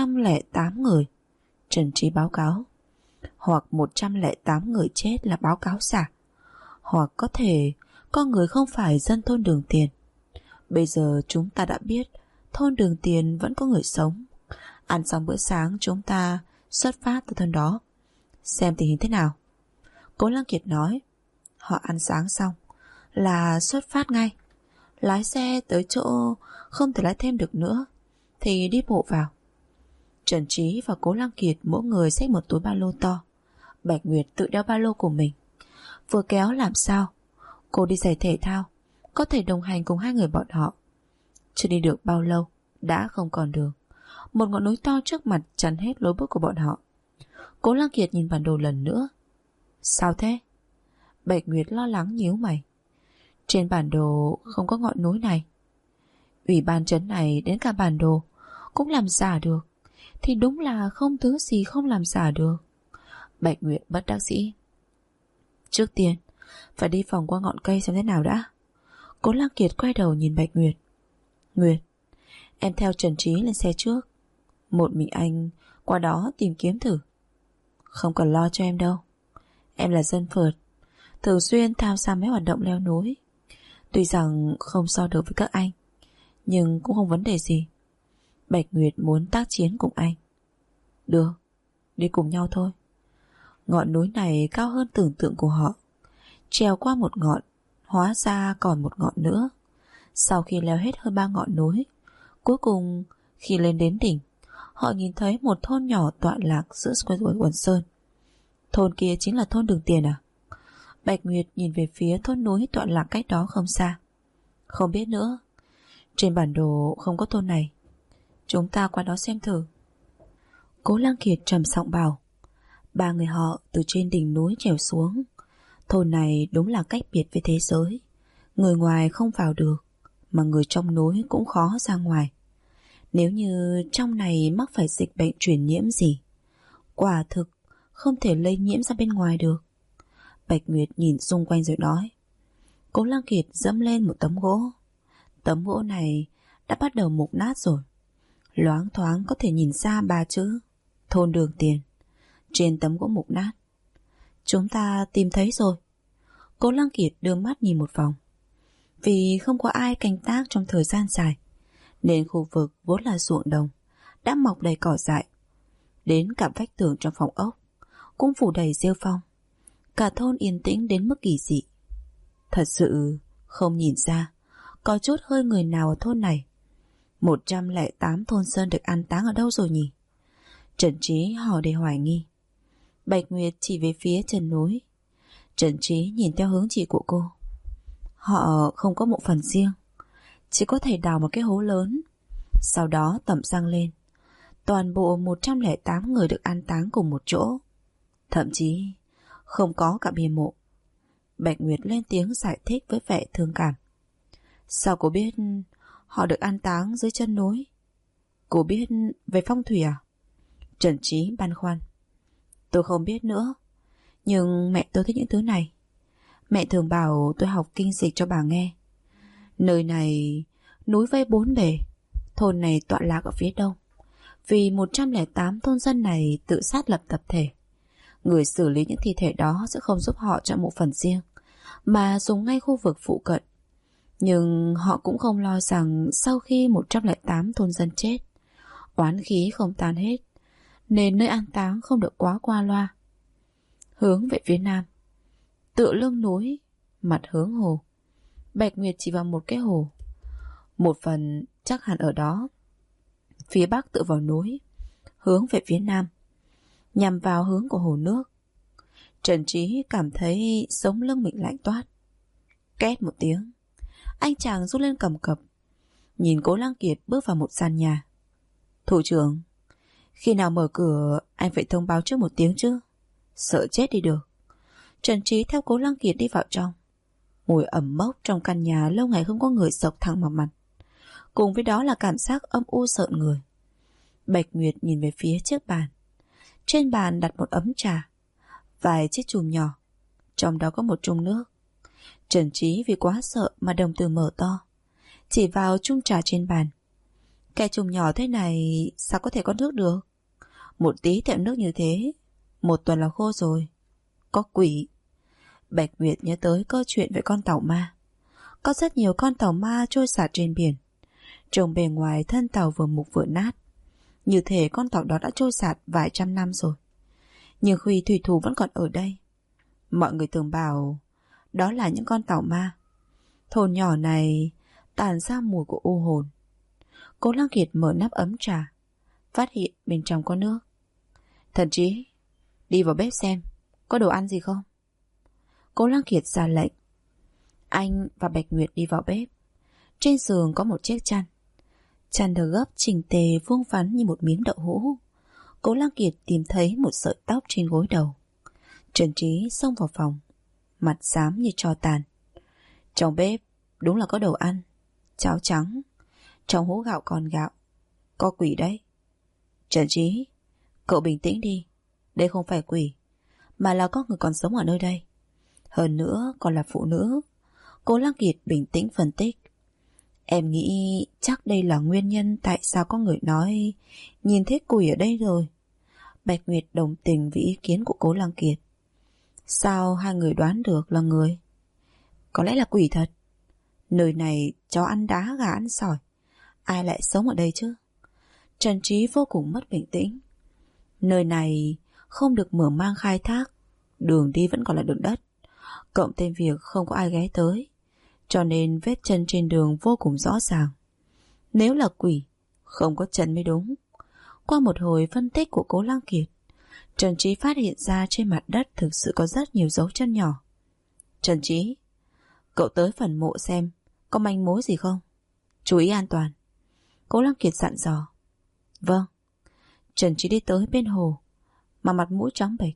108 người. Trần Trí báo cáo. Hoặc 108 người chết là báo cáo giả, hoặc có thể có người không phải dân thôn Đường Tiền. Bây giờ chúng ta đã biết thôn Đường Tiền vẫn có người sống. Ăn xong bữa sáng chúng ta xuất phát từ thôn đó, xem tình hình thế nào. Cố Lăng Kiệt nói. Họ ăn sáng xong là xuất phát ngay. lái xe tới chỗ không thể lái thêm được nữa thì đi bộ vào. Trần Trí và Cố Lăng Kiệt mỗi người xách một túi ba lô to. Bạch Nguyệt tự đeo ba lô của mình, vừa kéo làm sao cô đi giày thể thao có thể đồng hành cùng hai người bọn họ. Chưa đi được bao lâu đã không còn đường. Một ngọn núi to trước mặt chắn hết lối bước của bọn họ. Cố Lăng Kiệt nhìn bản đồ lần nữa. Sao thế? Bạch Nguyệt lo lắng nhíu mày. Trên bản đồ không có ngọn núi này. Ủy ban trấn này đến cả bản đồ cũng làm giả được, thì đúng là không thứ gì không làm giả được. Bạch Nguyệt bất đắc dĩ. Trước tiên phải đi vòng qua ngọn cây xem thế nào đã. Cố Lăng Kiệt quay đầu nhìn Bạch Nguyệt. Nguyệt, em theo Trần Trí lên xe trước, một mình anh qua đó tìm kiếm thử. Không cần lo cho em đâu. Em là dân phượt, thường xuyên tham gia mấy hoạt động leo núi. Tuy rằng không so được với các anh, nhưng cũng không vấn đề gì. Bạch Nguyệt muốn tác chiến cùng anh. Được, đi cùng nhau thôi. Ngọn núi này cao hơn tưởng tượng của họ. Trèo qua một ngọn, hóa ra còn một ngọn nữa. Sau khi leo hết hơn 3 ngọn núi, cuối cùng khi lên đến đỉnh, họ nhìn thấy một thôn nhỏ tọa lạc giữa quần sơn. Thôn kia chính là thôn Đường Tiền à? Bạch Nguyệt nhìn về phía thôn núi tọa lạc cách đó không xa. Không biết nữa, trên bản đồ không có thôn này. Chúng ta qua đó xem thử. Cố Lăng Kiệt trầm giọng bảo. Ba người họ từ trên đỉnh núi trèo xuống. Thôn này đúng là cách biệt với thế giới. Người ngoài không vào được, mà người trong núi cũng khó ra ngoài. Nếu như trong này mắc phải dịch bệnh truyền nhiễm gì, quả thực không thể lây nhiễm ra bên ngoài được. Bạch Nguyệt nhìn xung quanh rồi nói. Cố Lăng Kiệt dẫm lên một tấm gỗ. Tấm gỗ này đã bắt đầu mục nát rồi. Loáng thoáng có thể nhìn ra 3 chữ thôn Đường Tiền trên tấm gỗ mục nát. Chúng ta tìm thấy rồi. Cố Lăng Kiệt đưa mắt nhìn một vòng. Vì không có ai canh tác trong thời gian dài, nên khu vực vốn là ruộng đồng đã mọc đầy cỏ dại. Đến cả vách tường trong phòng ốc cũng phủ đầy rêu phong. Cả thôn yên tĩnh đến mức kỳ dị. Thật sự không nhìn ra có chút hơi người nào ở thôn này. 108 thôn dân được an táng ở đâu rồi nhỉ? Trần Trí hỏi đầy hoài nghi. Bạch Nguyệt chỉ về phía chân núi. Trần Trí nhìn theo hướng chỉ của cô. Họ không có mộ phần riêng, chỉ có thể đào một cái hố lớn, sau đó tẩm xăng lên. Toàn bộ 108 người được an táng cùng một chỗ. Thậm chí không có cả bia mộ. Bạch Nguyệt lên tiếng giải thích với vẻ thương cảm. Sao cô biết họ được an táng dưới chân núi? Cô biết về phong thủy à? Trần Trí băn khoăn. Tôi không biết nữa, nhưng mẹ tôi thích những thứ này. Mẹ thường bảo tôi học kinh dịch cho bà nghe. Nơi này núi vây 4 bề. Thôn này tọa lạc ở phía đông. Vì 108 thôn dân này tự sát lập tập thể, người xử lý những thi thể đó sẽ không giúp họ chọn một phần riêng, mà dùng ngay khu vực phụ cận. Nhưng họ cũng không lo rằng sau khi 108 thôn dân chết, oán khí không tan hết, nên nơi an táng không được quá qua loa. Hướng về phía nam, tựa lưng núi, mặt hướng hồ. Bạch Nguyệt chỉ vào một cái hồ. Một phần chắc hẳn ở đó. Phía bắc tựa vào núi, hướng về phía nam, nhằm vào hướng của hồ nước. Trần Trí cảm thấy sống lưng mình lạnh toát. Két một tiếng, anh chàng rút lên cầm cập, nhìn Cố Lăng Kiệt bước vào một gian nhà. Thủ trưởng, khi nào mở cửa anh phải thông báo trước một tiếng chứ, sợ chết đi được. Trần Trí theo Cố Lăng Kiệt đi vào trong. Mùi ẩm mốc trong căn nhà lâu ngày không có người sộc thẳng vào mặt, cùng với đó là cảm giác âm u sợn người. Bạch Nguyệt nhìn về phía chiếc bàn. Trên bàn đặt một ấm trà, vài chiếc chùm nhỏ, trong đó có một chung nước. Trần Trí vì quá sợ mà đồng tử mở to, chỉ vào chung trà trên bàn. Cái chùm nhỏ thế này sao có thể có nước được? Một tí tẹo nước như thế, 1 tuần là khô rồi. Có quỷ. Bạch Nguyệt nhớ tới câu chuyện về con tàu ma. Có rất nhiều con tàu ma trôi sạt trên biển. Trông bề ngoài thân tàu vừa mục vừa nát, như thể con tàu đó đã trôi sạt vài trăm năm rồi. Nhưng khi thủy thủ vẫn còn ở đây, mọi người thường bảo đó là những con tàu ma. Thôn nhỏ này tản ra mùi của u hồn. Cố Lăng Kiệt mở nắp ấm trà, phát hiện bên trong có nước. Thần trí, đi vào bếp xem có đồ ăn gì không. Cố Lăng Kiệt ra lệnh. Anh và Bạch Nguyệt đi vào bếp. Trên giường có một chiếc chăn. Chăn được gấp chỉnh tề vuông vắn như một miếng đậu hũ. Cố Lăng Kiệt tìm thấy một sợi tóc trên gối đầu. Trần Trí xông vào phòng, mặt xám như tro tàn. Trong bếp đúng là có đồ ăn. Cháo trắng, trong hũ gạo còn gạo. Có quỷ đấy. Trần Trí, cậu bình tĩnh đi. Đây không phải quỷ, mà là có người còn sống ở nơi đây. Hơn nữa còn là phụ nữ. Cố Lăng Kiệt bình tĩnh phân tích. Em nghĩ chắc đây là nguyên nhân tại sao có người nói nhìn thấy quỷ ở đây rồi. Bạch Nguyệt đồng tình với ý kiến của Cố Lăng Kiệt. Sao hai người đoán được là người? Có lẽ là quỷ thật. Nơi này chó ăn đá gà ăn sỏi, ai lại sống ở đây chứ? Trần Trí vô cùng mất bình tĩnh. Nơi này không được mở mang khai thác, đường đi vẫn còn là đường đất, cộng thêm việc không có ai ghé tới, cho nên vết chân trên đường vô cùng rõ ràng. Nếu là quỷ, không có chân mới đúng. Qua một hồi phân tích của Cố Lăng Kiệt, Trần Trí phát hiện ra trên mặt đất thực sự có rất nhiều dấu chân nhỏ. Trần Trí, cậu tới phần mộ xem có manh mối gì không? Chú ý an toàn. Cố Lăng Kiệt dặn dò. Vâng. Trần Trí đi tới bên hồ, mà mặt mũi trắng bệch.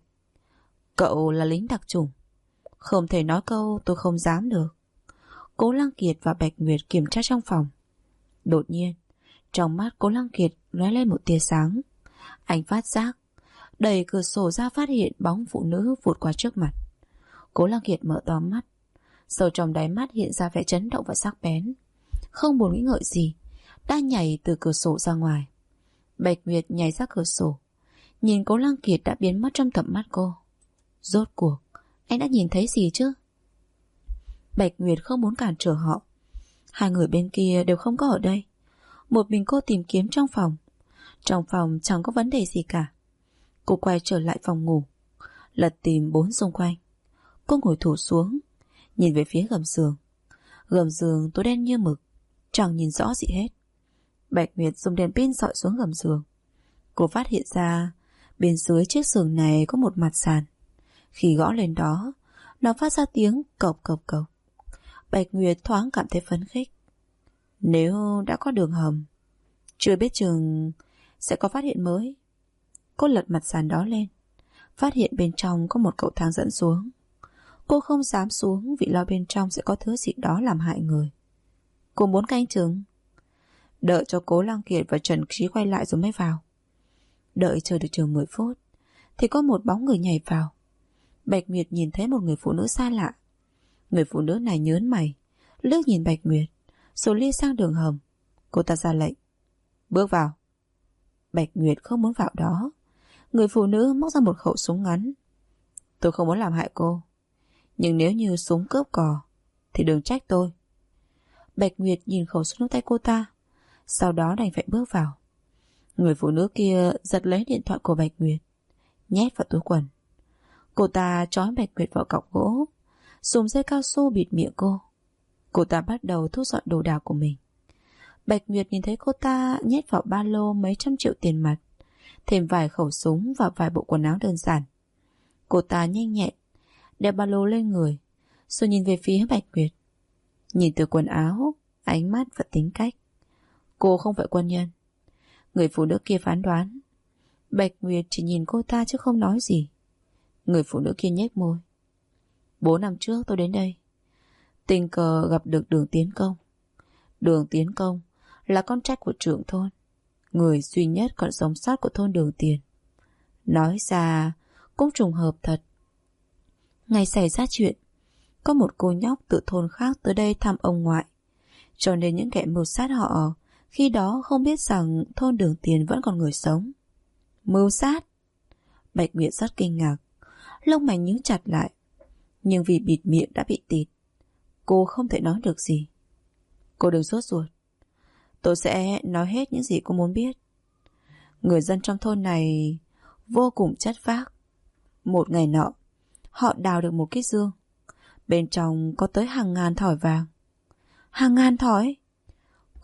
Cậu là lính đặc chủng, không thể nói câu tôi không dám được. Cố Lăng Kiệt và Bạch Nguyệt kiểm tra trong phòng. Đột nhiên, trong mắt Cố Lăng Kiệt lóe lên một tia sáng. Anh phát giác, đẩy cửa sổ ra phát hiện bóng phụ nữ vụt qua trước mặt. Cố Lăng Kiệt mở to mắt, sâu trong đáy mắt hiện ra vẻ chấn động và sắc bén. Không buồn nghĩ ngợi gì, đã nhảy từ cửa sổ ra ngoài. Bạch Nguyệt nhảy ra cửa sổ, nhìn Cố Lăng Kiệt đã biến mất trong tầm mắt cô. Rốt cuộc, anh đã nhìn thấy gì chứ? Bạch Nguyệt không muốn cản trở họ. Hai người bên kia đều không có ở đây. Một mình cô tìm kiếm trong phòng. Trong phòng chẳng có vấn đề gì cả. Cô quay trở lại phòng ngủ, lật tìm bốn xung quanh. Cô ngồi thụp xuống, nhìn về phía gầm giường. Gầm giường tối đen như mực, chẳng nhìn rõ gì hết. Bạch Nguyệt dùng đèn pin dọi xuống gầm giường. Cô phát hiện ra bên dưới chiếc giường này có một mặt sàn. Khi gõ lên đó, nó phát ra tiếng cộc cộc cộc. Bạch Nguyệt thoáng cảm thấy phấn khích. Nếu đã có đường hầm, chưa biết chừng sẽ có phát hiện mới. Cô lật mặt sàn đó lên, phát hiện bên trong có một cầu thang dẫn xuống. Cô không dám xuống vì lo bên trong sẽ có thứ gì đó làm hại người. Cô muốn canh chừng, đợi cho Cố Lăng Kiệt và Trần Trí quay lại rồi mới vào. Đợi chờ được chừng 10 phút thì có một bóng người nhảy vào. Bạch Nguyệt nhìn thấy một người phụ nữ xa lạ. Người phụ nữ này nhớn mày, liếc nhìn Bạch Nguyệt, rồi đi sang đường hầm. Cô ta ra lệnh, bước vào. Bạch Nguyệt không muốn vào đó. Người phụ nữ móc ra một khẩu súng ngắn. Tôi không muốn làm hại cô, nhưng nếu như súng cướp cò thì đừng trách tôi. Bạch Nguyệt nhìn khẩu súng trong tay cô ta, sau đó đành phải bước vào. Người phụ nữ kia giật lấy điện thoại của Bạch Nguyệt, nhét vào túi quần. Cô ta trói Bạch Nguyệt vào cọc gỗ, dùng dây cao su bịt miệng cô. Cô ta bắt đầu thu dọn đồ đạc của mình. Bạch Nguyệt nhìn thấy cô ta nhét vào ba lô mấy trăm triệu tiền mặt, thêm vài khẩu súng và vài bộ quần áo đơn giản. Cô ta nhanh nhẹn đeo ba lô lên người, rồi nhìn về phía Bạch Nguyệt. Nhìn từ quần áo, ánh mắt và tính cách, cô không phải quân nhân. Người phụ nữ kia phán đoán. Bạch Nguyệt chỉ nhìn cô ta chứ không nói gì. Người phụ nữ kia nhếch môi. 4 năm trước tôi đến đây, tình cờ gặp được Đường Tiến Công. Đường Tiến Công là con trai của trưởng thôn, người duy nhất còn sống sót của thôn Đường Tiền. Nói ra cũng trùng hợp thật. Ngày xảy ra chuyện, có một cô nhóc từ thôn khác tới đây thăm ông ngoại, cho nên những kẻ mưu sát họ khi đó không biết rằng thôn Đường Tiền vẫn còn người sống. Mưu sát? Bạch Nguyệt rất kinh ngạc, lông mày nhíu chặt lại, nhưng vì bịt miệng đã bị tịt, cô không thể nói được gì. Cô đừng sốt ruột, tôi sẽ nói hết những gì cô muốn biết. Người dân trong thôn này vô cùng chất phác. Một ngày nọ, họ đào được một cái giương, bên trong có tới hàng ngàn thỏi vàng. Hàng ngàn thỏi?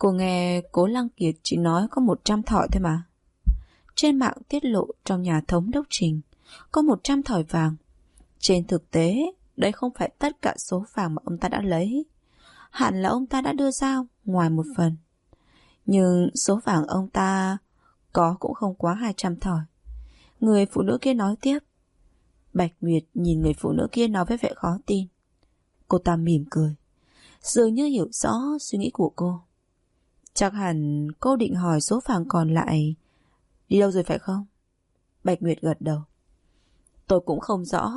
Cô nghe Cố Lăng Kiệt chỉ nói có 100 thỏi thôi mà. Trên mạng tiết lộ trong nhà thống đốc Trình có 100 thỏi vàng. Trên thực tế, đây không phải tất cả số vàng mà ông ta đã lấy. Hẳn là ông ta đã đưa ra ngoài một phần. Nhưng số vàng ông ta có cũng không quá 200 thỏi. Người phụ nữ kia nói tiếp. Bạch Nguyệt nhìn người phụ nữ kia nói với vẻ khó tin. Cô ta mỉm cười, dường như hiểu rõ suy nghĩ của cô. Chắc hẳn cô định hỏi số vàng còn lại đi đâu rồi phải không? Bạch Nguyệt gật đầu. Tôi cũng không rõ.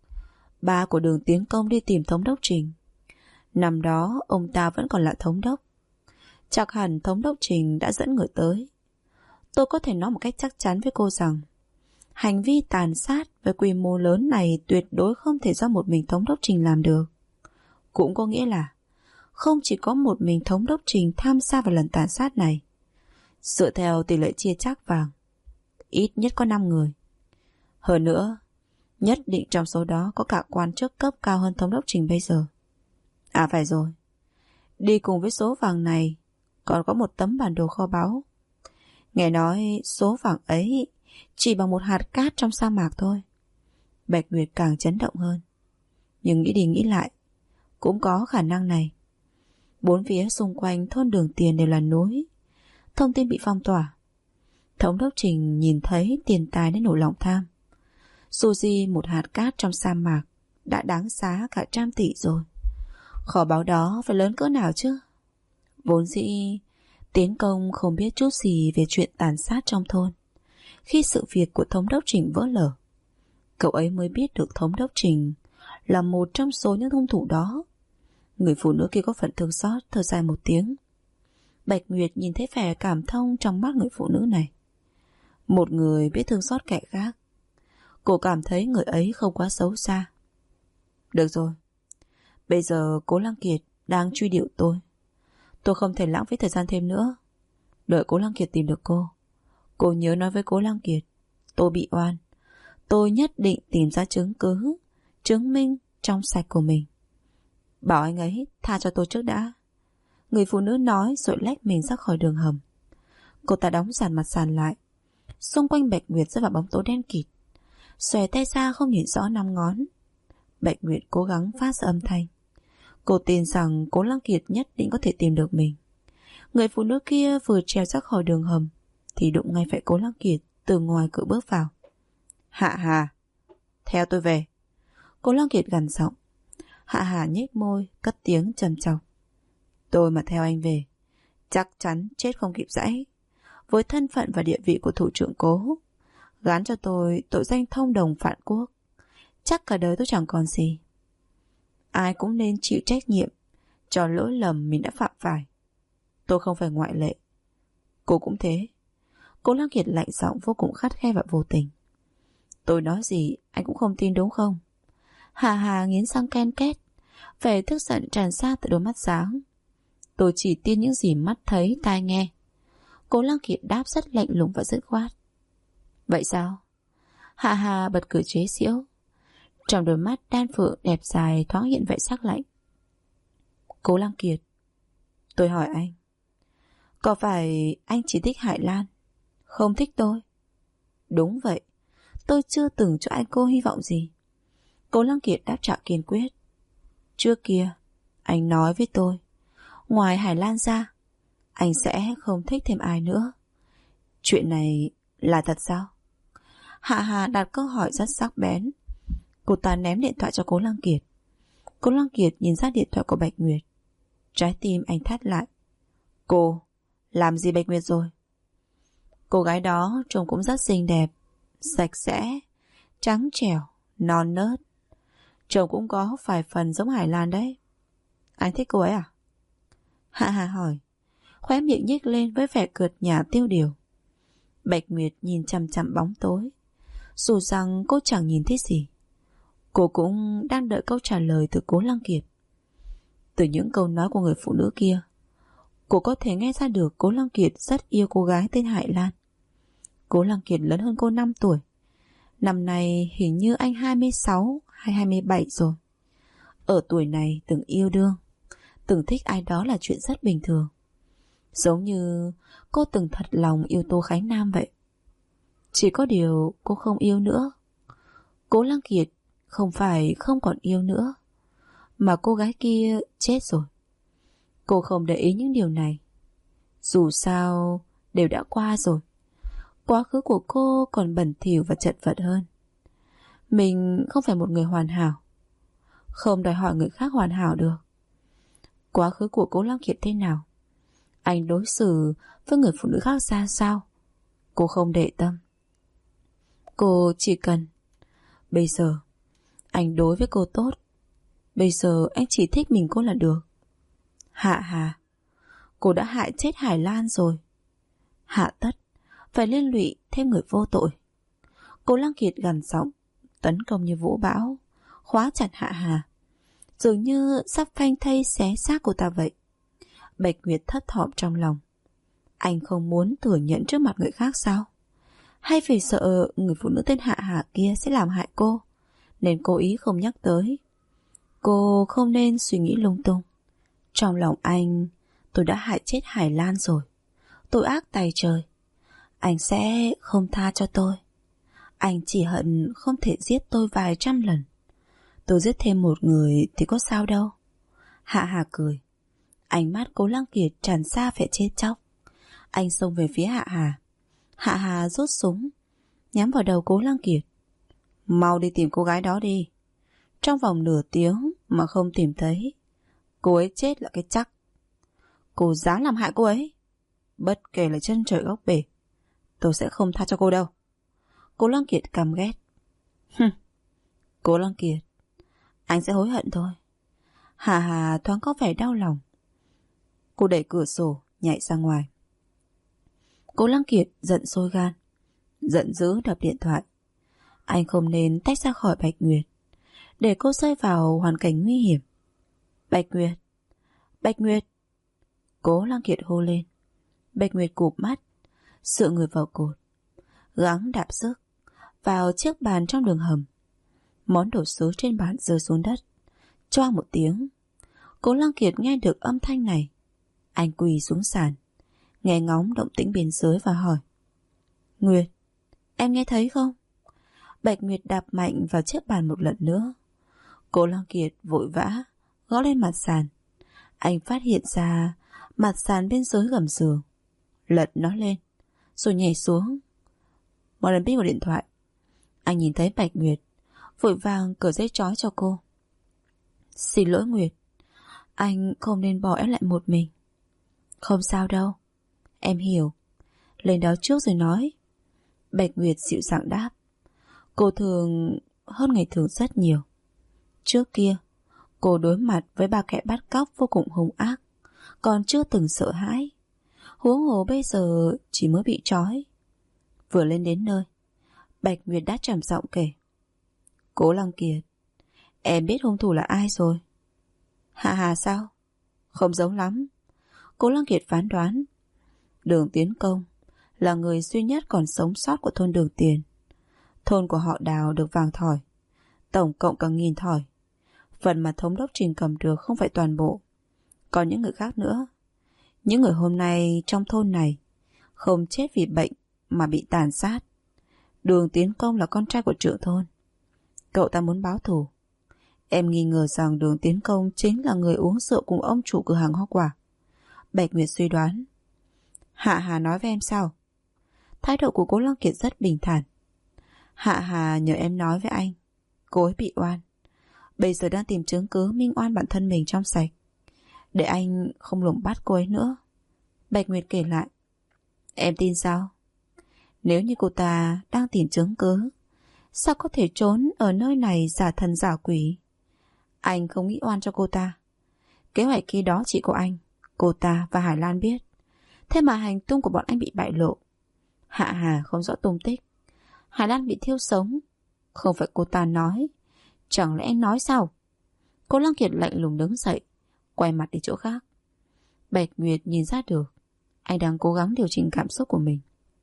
Ba của Đường Tiến Công đi tìm thống đốc Trình. Năm đó ông ta vẫn còn là thống đốc. Chắc hẳn thống đốc Trình đã dẫn người tới. Tôi có thể nói một cách chắc chắn với cô rằng hành vi tàn sát với quy mô lớn này tuyệt đối không thể do một mình thống đốc Trình làm được. Cũng có nghĩa là không chỉ có một mình thống đốc Trình tham gia vào lần tàn sát này. Dựa theo tỷ lệ chia chác vàng, ít nhất có 5 người. Hơn nữa, nhất định trong số đó có cả quan chức cấp cao hơn thống đốc Trình bây giờ. À phải rồi, đi cùng với số vàng này còn có một tấm bản đồ kho báu. Nghe nói số vàng ấy chỉ bằng một hạt cát trong sa mạc thôi. Bạch Nguyệt càng chấn động hơn. Nhưng nghĩ đi nghĩ lại, cũng có khả năng này. Bốn phía xung quanh thôn Đường Tiền đều là núi, thông tin bị phong tỏa. Thống đốc Trình nhìn thấy tiền tài nên nổi lòng tham. Dù gì một hạt cát trong sa mạc đã đáng giá cả 100 tỷ rồi. Kho báu đó phải lớn cỡ nào chứ? Vốn dĩ Tiến Công không biết chút gì về chuyện tàn sát trong thôn. Khi sự việc của thống đốc Trình vỡ lở, cậu ấy mới biết được thống đốc Trình là một trong số những hung thủ đó. Người phụ nữ kia có phần thương xót, thở dài một tiếng. Bạch Nguyệt nhìn thấy vẻ cảm thông trong mắt người phụ nữ này. Một người biết thương xót kẻ khác. Cô cảm thấy người ấy không quá xấu xa. Được rồi, bây giờ Cố Lăng Kiệt đang truy điệu tôi. Tôi không thể lãng phí thời gian thêm nữa. Đợi Cố Lăng Kiệt tìm được cô nhớ nói với Cố Lăng Kiệt tôi bị oan. Tôi nhất định tìm ra chứng cứ chứng minh trong sạch của mình. Bảo anh ấy tha cho tôi trước đã. Người phụ nữ nói rồi lách mình ra khỏi đường hầm. Cô ta đóng sàn mặt sàn lại. Xung quanh Bạch Nguyệt rơi vào bóng tối đen kịt. Xòe tay ra không nhìn rõ 5 ngón. Bạch Nguyệt cố gắng phát ra âm thanh. Cô tin rằng Cố Lăng Kiệt nhất định có thể tìm được mình. Người phụ nữ kia vừa trèo ra khỏi đường hầm thì đụng ngay phải Cố Lăng Kiệt từ ngoài cửa bước vào. Hạ Hà, theo tôi về. Cố Lăng Kiệt gằn giọng. Hạ Hà nhếch môi, cất tiếng trầm trọng. Tôi mà theo anh về, chắc chắn chết không kịp giãy. Với thân phận và địa vị của thủ trưởng Cố, gán cho tôi tội danh thông đồng phản quốc, chắc cả đời tôi chẳng còn gì. Ai cũng nên chịu trách nhiệm cho lỗi lầm mình đã phạm phải. Tôi không phải ngoại lệ. Cô cũng thế. Cố Lăng Kiệt lạnh giọng vô cùng khắt khe và vô tình. Tôi nói gì anh cũng không tin đúng không? Hà Hà nghiến răng ken két, vẻ tức giận tràn ra từ đôi mắt sáng. Tôi chỉ tin những gì mắt thấy tai nghe. Cố Lăng Kiệt đáp rất lạnh lùng và dứt khoát. Vậy sao? Hà Hà bật cười chế giễu. Trong đôi mắt đan phượng đẹp dài thoáng hiện vẻ sắc lạnh. Cố Lăng Kiệt, tôi hỏi anh, có phải anh chỉ thích Hải Lan, không thích tôi? Đúng vậy, tôi chưa từng cho anh cô hy vọng gì. Cố Lăng Kiệt đáp trả kiên quyết. Trước kia anh nói với tôi, ngoài Hải Lan ra, anh sẽ không thích thêm ai nữa. Chuyện này là thật sao? Hạ Hà đặt câu hỏi rất sắc bén. Cô ta ném điện thoại cho Cố Lăng Kiệt. Cố Lăng Kiệt nhìn ra điện thoại của Bạch Nguyệt. Trái tim anh thắt lại. Cô làm gì Bạch Nguyệt rồi? Cô gái đó trông cũng rất xinh đẹp, sạch sẽ, trắng trẻo, non nớt. Trông cũng có vài phần giống Hải Lan đấy. Anh thích cô ấy à? Hạ Hà hỏi, khóe miệng nhếch lên với vẻ cợt nhả tiêu điều. Bạch Nguyệt nhìn chằm chằm bóng tối. Dù rằng cô chẳng nhìn thấy gì, cô cũng đang đợi câu trả lời từ Cố Lăng Kiệt. Từ những câu nói của người phụ nữ kia, cô có thể nghe ra được Cố Lăng Kiệt rất yêu cô gái tên Hải Lan. Cố Lăng Kiệt lớn hơn cô 5 tuổi. Năm nay hình như anh 26 hay 27 rồi. Ở tuổi này từng yêu đương, từng thích ai đó là chuyện rất bình thường. Giống như cô từng thật lòng yêu Tô Khánh Nam vậy. Chỉ có điều cô không yêu nữa. Cố Lăng Kiệt không phải không còn yêu nữa, mà cô gái kia chết rồi. Cô không để ý những điều này. Dù sao đều đã qua rồi. Quá khứ của cô còn bẩn thỉu và chật vật hơn. Mình không phải một người hoàn hảo, không đòi hỏi người khác hoàn hảo được. Quá khứ của Cố Lăng Kiệt thế nào, anh đối xử với người phụ nữ khác ra sao, cô không để tâm. Cô chỉ cần bây giờ anh đối với cô tốt. Bây giờ anh chỉ thích mình cô là được. Hạ Hà, cô đã hại chết Hải Lan rồi. Hạ tất phải liên lụy thêm người vô tội. Cố Lăng Kiệt gằn giọng, tấn công như vũ bão, khóa chặt Hạ Hà, dường như sắp phanh thây xé xác cô ta vậy. Bạch Nguyệt thất thỏm trong lòng. Anh không muốn thừa nhận trước mặt người khác sao? Hay vì sợ người phụ nữ tên Hạ Hà kia sẽ làm hại cô, nên cố ý không nhắc tới? Cô không nên suy nghĩ lung tung. Trong lòng anh, tôi đã hại chết Hải Lan rồi. Tội ác tày trời. Anh sẽ không tha cho tôi. Anh chỉ hận không thể giết tôi vài trăm lần. Tôi giết thêm một người thì có sao đâu. Hạ Hà cười. Ánh mắt Cố Lăng Kiệt tràn ra vẻ chết chóc. Anh xông về phía Hạ Hà. Hạ Hà rút súng nhắm vào đầu Cố Lăng Kiệt. Mau đi tìm cô gái đó đi. Trong vòng nửa tiếng mà không tìm thấy, cô ấy chết là cái chắc. Cô dám làm hại cô ấy, bất kể là chân trời góc bể, tôi sẽ không tha cho cô đâu. Cố Lăng Kiệt căm ghét. Cố Lăng Kiệt, anh sẽ hối hận thôi. Hà Hà thoáng có vẻ đau lòng. Cô đẩy cửa sổ nhảy ra ngoài. Cố Lăng Kiệt giận sôi gan, giận dữ đập điện thoại. Anh không nên tách ra khỏi Bạch Nguyệt, để cô rơi vào hoàn cảnh nguy hiểm. Bạch Nguyệt, Bạch Nguyệt. Cố Lăng Kiệt hô lên. Bạch Nguyệt cụp mắt, dựa người vào cột, gắng đạp sức vào chiếc bàn trong đường hầm. Món đồ sứ trên bàn rơi xuống đất, choang một tiếng. Cố Lăng Kiệt nghe được âm thanh này. Anh quỳ xuống sàn, nghe ngóng động tĩnh bên dưới và hỏi. Nguyệt, em nghe thấy không? Bạch Nguyệt đạp mạnh vào chiếc bàn một lần nữa. Cố Lăng Kiệt vội vã gõ lên mặt sàn. Anh phát hiện ra mặt sàn bên dưới gầm giường, lật nó lên rồi nhảy xuống. Một lần pin vào điện thoại. Anh nhìn thấy Bạch Nguyệt, vội vàng cởi dây trói cho cô. Xin lỗi Nguyệt, anh không nên bỏ em lại một mình. Không sao đâu, em hiểu. Lên đó trước rồi nói. Bạch Nguyệt dịu dàng đáp. Cô thường hơn ngày thường rất nhiều. Trước kia cô đối mặt với ba kẻ bắt cóc vô cùng hung ác, còn chưa từng sợ hãi. Huống hồ bây giờ chỉ mới bị trói. Vừa lên đến nơi, Bạch Nguyệt đã trầm giọng kể. Cố Lăng Kiệt, em biết hung thủ là ai rồi? Hạ Hà sao? Không giống lắm. Cố Lăng Kiệt phán đoán. Đường Tiến Công là người duy nhất còn sống sót của thôn Đường Tiền. Thôn của họ Đào được vàng thỏi, tổng cộng cả 1000 thỏi. Phần mà thống đốc Trình cầm được không phải toàn bộ, còn những người khác nữa. Những người hôm nay trong thôn này không chết vì bệnh mà bị tàn sát. Đường Tiến Công là con trai của trưởng thôn. Cậu ta muốn báo thù. Em nghi ngờ rằng Đường Tiến Công chính là người uống rượu cùng ông chủ cửa hàng hoa quả. Bạch Nguyệt suy đoán. Hạ Hà nói với em sao? Thái độ của Cố Lăng Kiệt rất bình thản. Hạ Hà nhờ em nói với anh, cô ấy bị oan. Bây giờ đang tìm chứng cứ minh oan bản thân mình trong sạch, để anh không lùng bắt cô ấy nữa. Bạch Nguyệt kể lại. Em tin sao? Nếu như cô ta đang tìm chứng cứ, sao có thể trốn ở nơi này giả thần giả quỷ? Anh không nghĩ oan cho cô ta. Kế hoạch khi đó chỉ có anh, cô ta và Hải Lan biết. Thế mà hành tung của bọn anh bị bại lộ. Hạ Hà không rõ tung tích, Hải Lan bị thiêu sống. Không phải cô ta nói, chẳng lẽ anh nói sao? Cố Lăng Kiệt lạnh lùng đứng dậy, quay mặt đi chỗ khác. Bạch Nguyệt nhìn ra được anh đang cố gắng điều chỉnh cảm xúc của mình.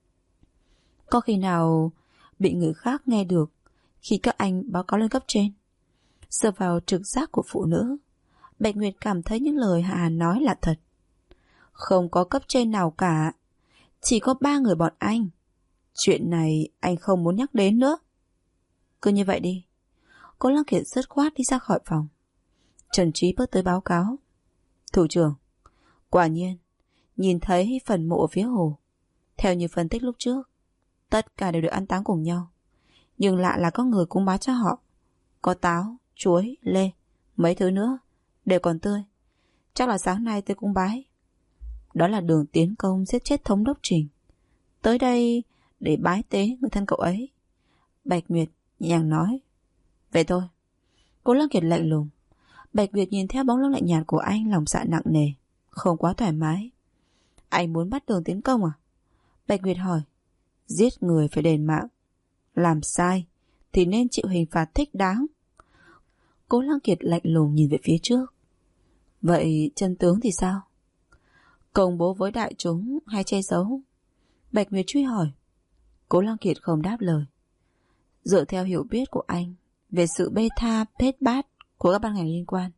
Có khi nào bị người khác nghe được khi các anh báo cáo lên cấp trên? Dựa vào trực giác của phụ nữ, Bạch Nguyệt cảm thấy những lời Hạ Hà nói là thật. Không có cấp trên nào cả. Chỉ có 3 người bọn anh. Chuyện này anh không muốn nhắc đến nữa. Cứ như vậy đi. Cố Lăng Kiệt dứt khoát đi ra khỏi phòng. Trần Trí bước tới báo cáo. Thủ trưởng, quả nhiên nhìn thấy phần mộ ở phía hồ. Theo như phân tích lúc trước, tất cả đều được an táng cùng nhau. Nhưng lạ là có người cúng bái cho họ. Có táo, chuối, lê, mấy thứ nữa đều còn tươi. Chắc là sáng nay tôi cúng bái. Đó là Đường Tiến Công giết chết thống đốc Trình, tới đây để bái tế người thân cậu ấy. Bạch Nguyệt nhẹ nhàng nói. Vậy thôi. Cố Lăng Kiệt lạnh lùng. Bạch Nguyệt nhìn theo bóng lưng lạnh nhạt của anh, lòng dạ nặng nề, không quá thoải mái. Anh muốn bắt Đường Tiến Công à? Bạch Nguyệt hỏi. Giết người phải đền mạng, làm sai thì nên chịu hình phạt thích đáng. Cố Lăng Kiệt lạnh lùng nhìn về phía trước. Vậy chân tướng thì sao? Công bố với đại chúng hay che giấu? Bạch Nguyệt truy hỏi. Cố Lăng Kiệt không đáp lời. Dựa theo hiểu biết của anh về sự bê tha bết bát của các ban ngành liên quan,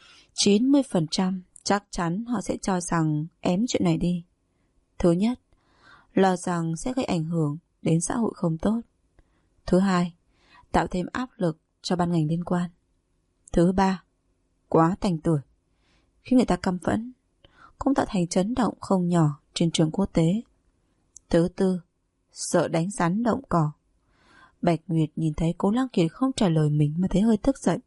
90% chắc chắn họ sẽ cho rằng ém chuyện này đi. Thứ nhất, lo rằng sẽ gây ảnh hưởng đến xã hội không tốt. Thứ hai, tạo thêm áp lực cho ban ngành liên quan. Thứ ba, quá tành tuổi, khi người ta căm phẫn, cũng tạo thành chấn động không nhỏ trên trường quốc tế. Thứ tư, sợ đánh rắn động cỏ. Bạch Nguyệt nhìn thấy Cố Lăng Kiệt không trả lời mình mà thấy hơi tức giận.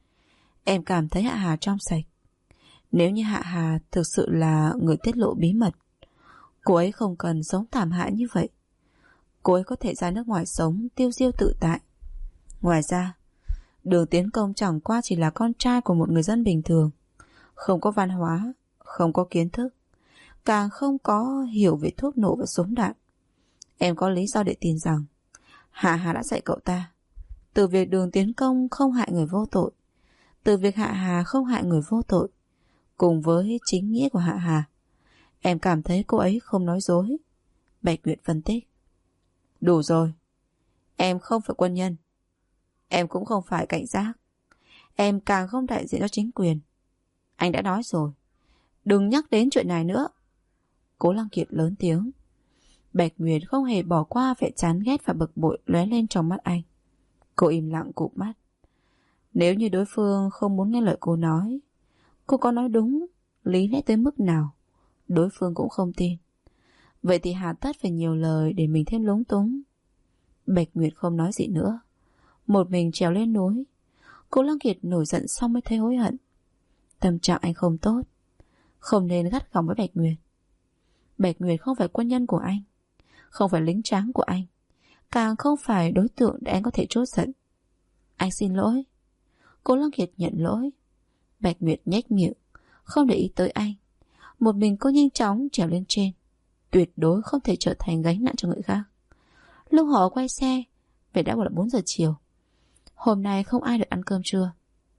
Em cảm thấy Hạ Hà trong sạch. Nếu như Hạ Hà thực sự là người tiết lộ bí mật, cô ấy không cần sống thảm hại như vậy. Cô ấy có thể ra nước ngoài sống tiêu diêu tự tại. Ngoài ra, Đường Tiến Công chẳng qua chỉ là con trai của một người dân bình thường, không có văn hóa, không có kiến thức, càng không có hiểu về thuốc nổ và súng đạn. Em có lý do để tin rằng Hạ Hà đã dạy cậu ta. Từ việc Đường Tiến Công không hại người vô tội, từ việc Hạ Hà không hại người vô tội, cùng với chính nghĩa của Hạ Hà, em cảm thấy cô ấy không nói dối. Bạch Nguyệt phân tích. Đủ rồi. Em không phải quân nhân, em cũng không phải cảnh sát, em càng không đại diện cho chính quyền. Anh đã nói rồi, đừng nhắc đến chuyện này nữa. Cố Lăng Kiệt lớn tiếng. Bạch Nguyệt không hề bỏ qua vẻ chán ghét và bực bội lóe lên trong mắt anh. Cô im lặng cụp mắt. Nếu như đối phương không muốn nghe lời cô nói, cô có nói đúng, lý lẽ tới mức nào, đối phương cũng không tin. Vậy thì hà tất phải nhiều lời để mình thêm lúng túng. Bạch Nguyệt không nói gì nữa, một mình trèo lên núi. Cố Lăng Kiệt nổi giận xong mới thấy hối hận. Tâm trạng anh không tốt, không nên gắt gỏng với Bạch Nguyệt. Bạch Nguyệt không phải quân nhân của anh, không phải lính tráng của anh, càng không phải đối tượng để anh có thể trút giận. Anh xin lỗi. Cố Lăng Kiệt nhận lỗi. Bạch Nguyệt nhếch miệng, không để ý tới anh. Một mình cô nhanh chóng trèo lên trên, tuyệt đối không thể trở thành gánh nặng cho người khác. Lúc họ quay xe về đã là 4 giờ chiều. Hôm nay không ai được ăn cơm trưa.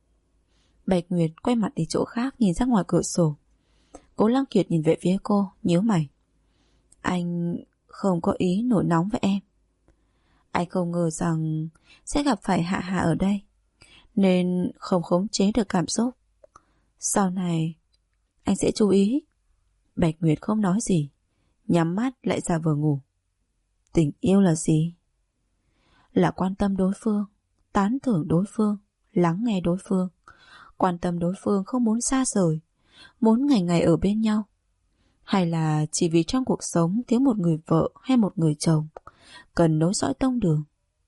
Bạch Nguyệt quay mặt đi chỗ khác, nhìn ra ngoài cửa sổ. Cố Lăng Kiệt nhìn về phía cô, nhíu mày. Anh không có ý nổi nóng với em. Anh không ngờ rằng sẽ gặp phải Hạ Hà ở đây, nên không khống chế được cảm xúc. Sau này anh sẽ chú ý. Bạch Nguyệt không nói gì, nhắm mắt lại giả vờ ngủ. Tình yêu là gì? Là quan tâm đối phương, tán thưởng đối phương, lắng nghe đối phương, quan tâm đối phương không muốn xa rời, muốn ngày ngày ở bên nhau. Hay là chỉ vì trong cuộc sống thiếu một người vợ hay một người chồng, cần nối dõi tông đường?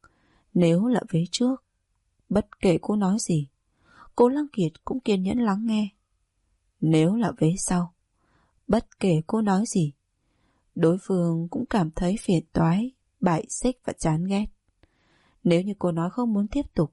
Nếu là vế trước, bất kể cô nói gì, Cố Lăng Kiệt cũng kiên nhẫn lắng nghe. Nếu là vế sau, bất kể cô nói gì, đối phương cũng cảm thấy phiền toái, bại xích và chán ghét. Nếu như cô nói không muốn tiếp tục,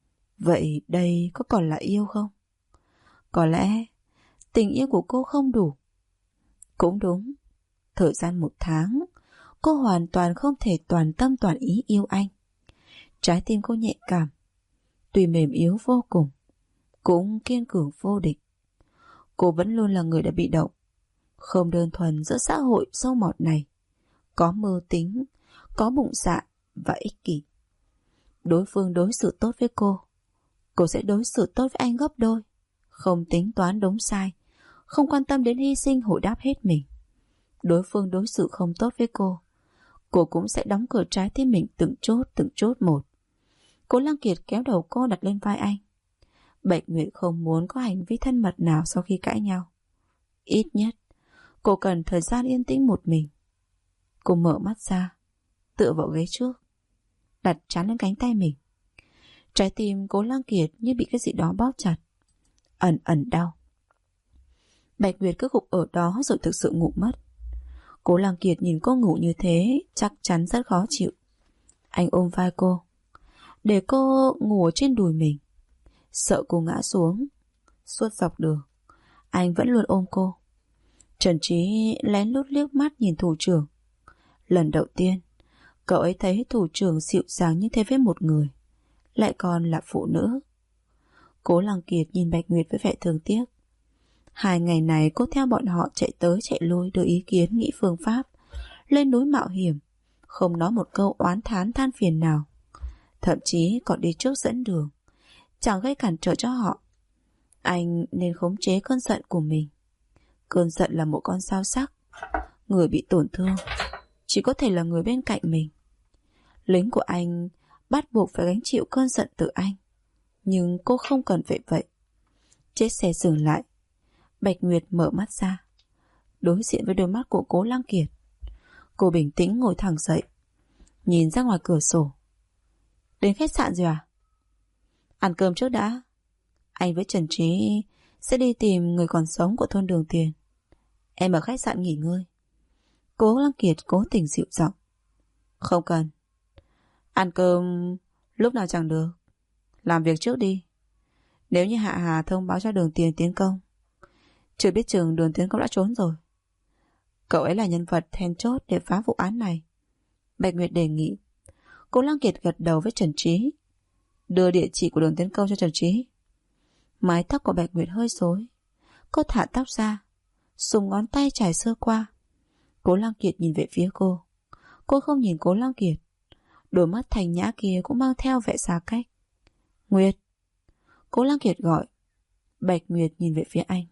vậy đây có còn là yêu không? Có lẽ tình yêu của cô không đủ. Cũng đúng, thời gian 1 tháng, cô hoàn toàn không thể toàn tâm toàn ý yêu anh. Trái tim cô nhạy cảm, tuy mềm yếu vô cùng, cũng kiên cường vô địch. Cô vẫn luôn là người đã bị động, không đơn thuần giữa xã hội sâu mọt này, có mưu tính, có bụng dạ và ích kỷ. Đối phương đối xử tốt với cô sẽ đối xử tốt với anh gấp đôi, không tính toán đúng sai, không quan tâm đến hy sinh hồi đáp hết mình. Đối phương đối xử không tốt với cô cũng sẽ đóng cửa trái tim mình từng chút một. Cố Lăng Kiệt kéo đầu cô đặt lên vai anh. Bạch Nguyệt không muốn có hành vi thân mật nào sau khi cãi nhau. Ít nhất, cô cần thời gian yên tĩnh một mình. Cô mở mắt ra, tựa vào ghế trước, đặt trán lên cánh tay mình. Trái tim Cố Lăng Kiệt như bị cái gì đó bóp chặt, ẩn ẩn đau. Bạch Nguyệt cứ gục ở đó rồi thực sự ngủ mất. Cố Lăng Kiệt nhìn cô ngủ như thế chắc chắn rất khó chịu. Anh ôm vai cô, để cô ngủ ở trên đùi mình, sợ cô ngã xuống. Suốt dọc đường anh vẫn luôn ôm cô. Trần Trí lén lút liếc mắt nhìn thủ trưởng. Lần đầu tiên cậu ấy thấy thủ trưởng dịu dàng như thế với một người, lại còn là phụ nữ. Cố Lăng Kiệt nhìn Bạch Nguyệt với vẻ thương tiếc. 2 ngày này cô theo bọn họ chạy tới chạy lui, đưa ý kiến nghĩ phương pháp, lên núi mạo hiểm, không nói một câu oán thán than phiền nào, thậm chí còn đi trước dẫn đường, chẳng gây cản trở cho họ. Anh nên khống chế cơn giận của mình. Cơn giận là một con dao sắc, người bị tổn thương chỉ có thể là người bên cạnh mình. Lính của anh bắt buộc phải gánh chịu cơn giận từ anh, nhưng cô không cần vậy. Chiếc xe dừng lại. Bạch Nguyệt mở mắt ra, đối diện với đôi mắt của Cố Lăng Kiệt. Cô bình tĩnh ngồi thẳng dậy, nhìn ra ngoài cửa sổ. Đến khách sạn rồi à? Ăn cơm trước đã. Anh với Trần Trí sẽ đi tìm người còn sống của thôn Đường Tiền. Em ở khách sạn nghỉ ngơi. Cố Lăng Kiệt cố tình dịu giọng. Không cần. Ăn cơm lúc nào chẳng được. Làm việc trước đi. Nếu như Hạ Hà thông báo cho Đường Tiền tiến công, chưa biết chừng Đường Tiến Công đã trốn rồi. Cậu ấy là nhân vật then chốt để phá vụ án này. Bạch Nguyệt đề nghị. Cố Lăng Kiệt gật đầu với Trần Trí, đưa địa chỉ của Đường Tiến Công cho Trần Trí. Mái tóc của Bạch Nguyệt hơi rối. Cô thả tóc ra, dùng ngón tay chải sơ qua. Cố Lăng Kiệt nhìn về phía cô. Cô không nhìn Cố Lăng Kiệt. Đôi mắt thành nhã kia cũng mang theo vẻ xa cách. Nguyệt. Cố Lăng Kiệt gọi. Bạch Nguyệt nhìn về phía anh.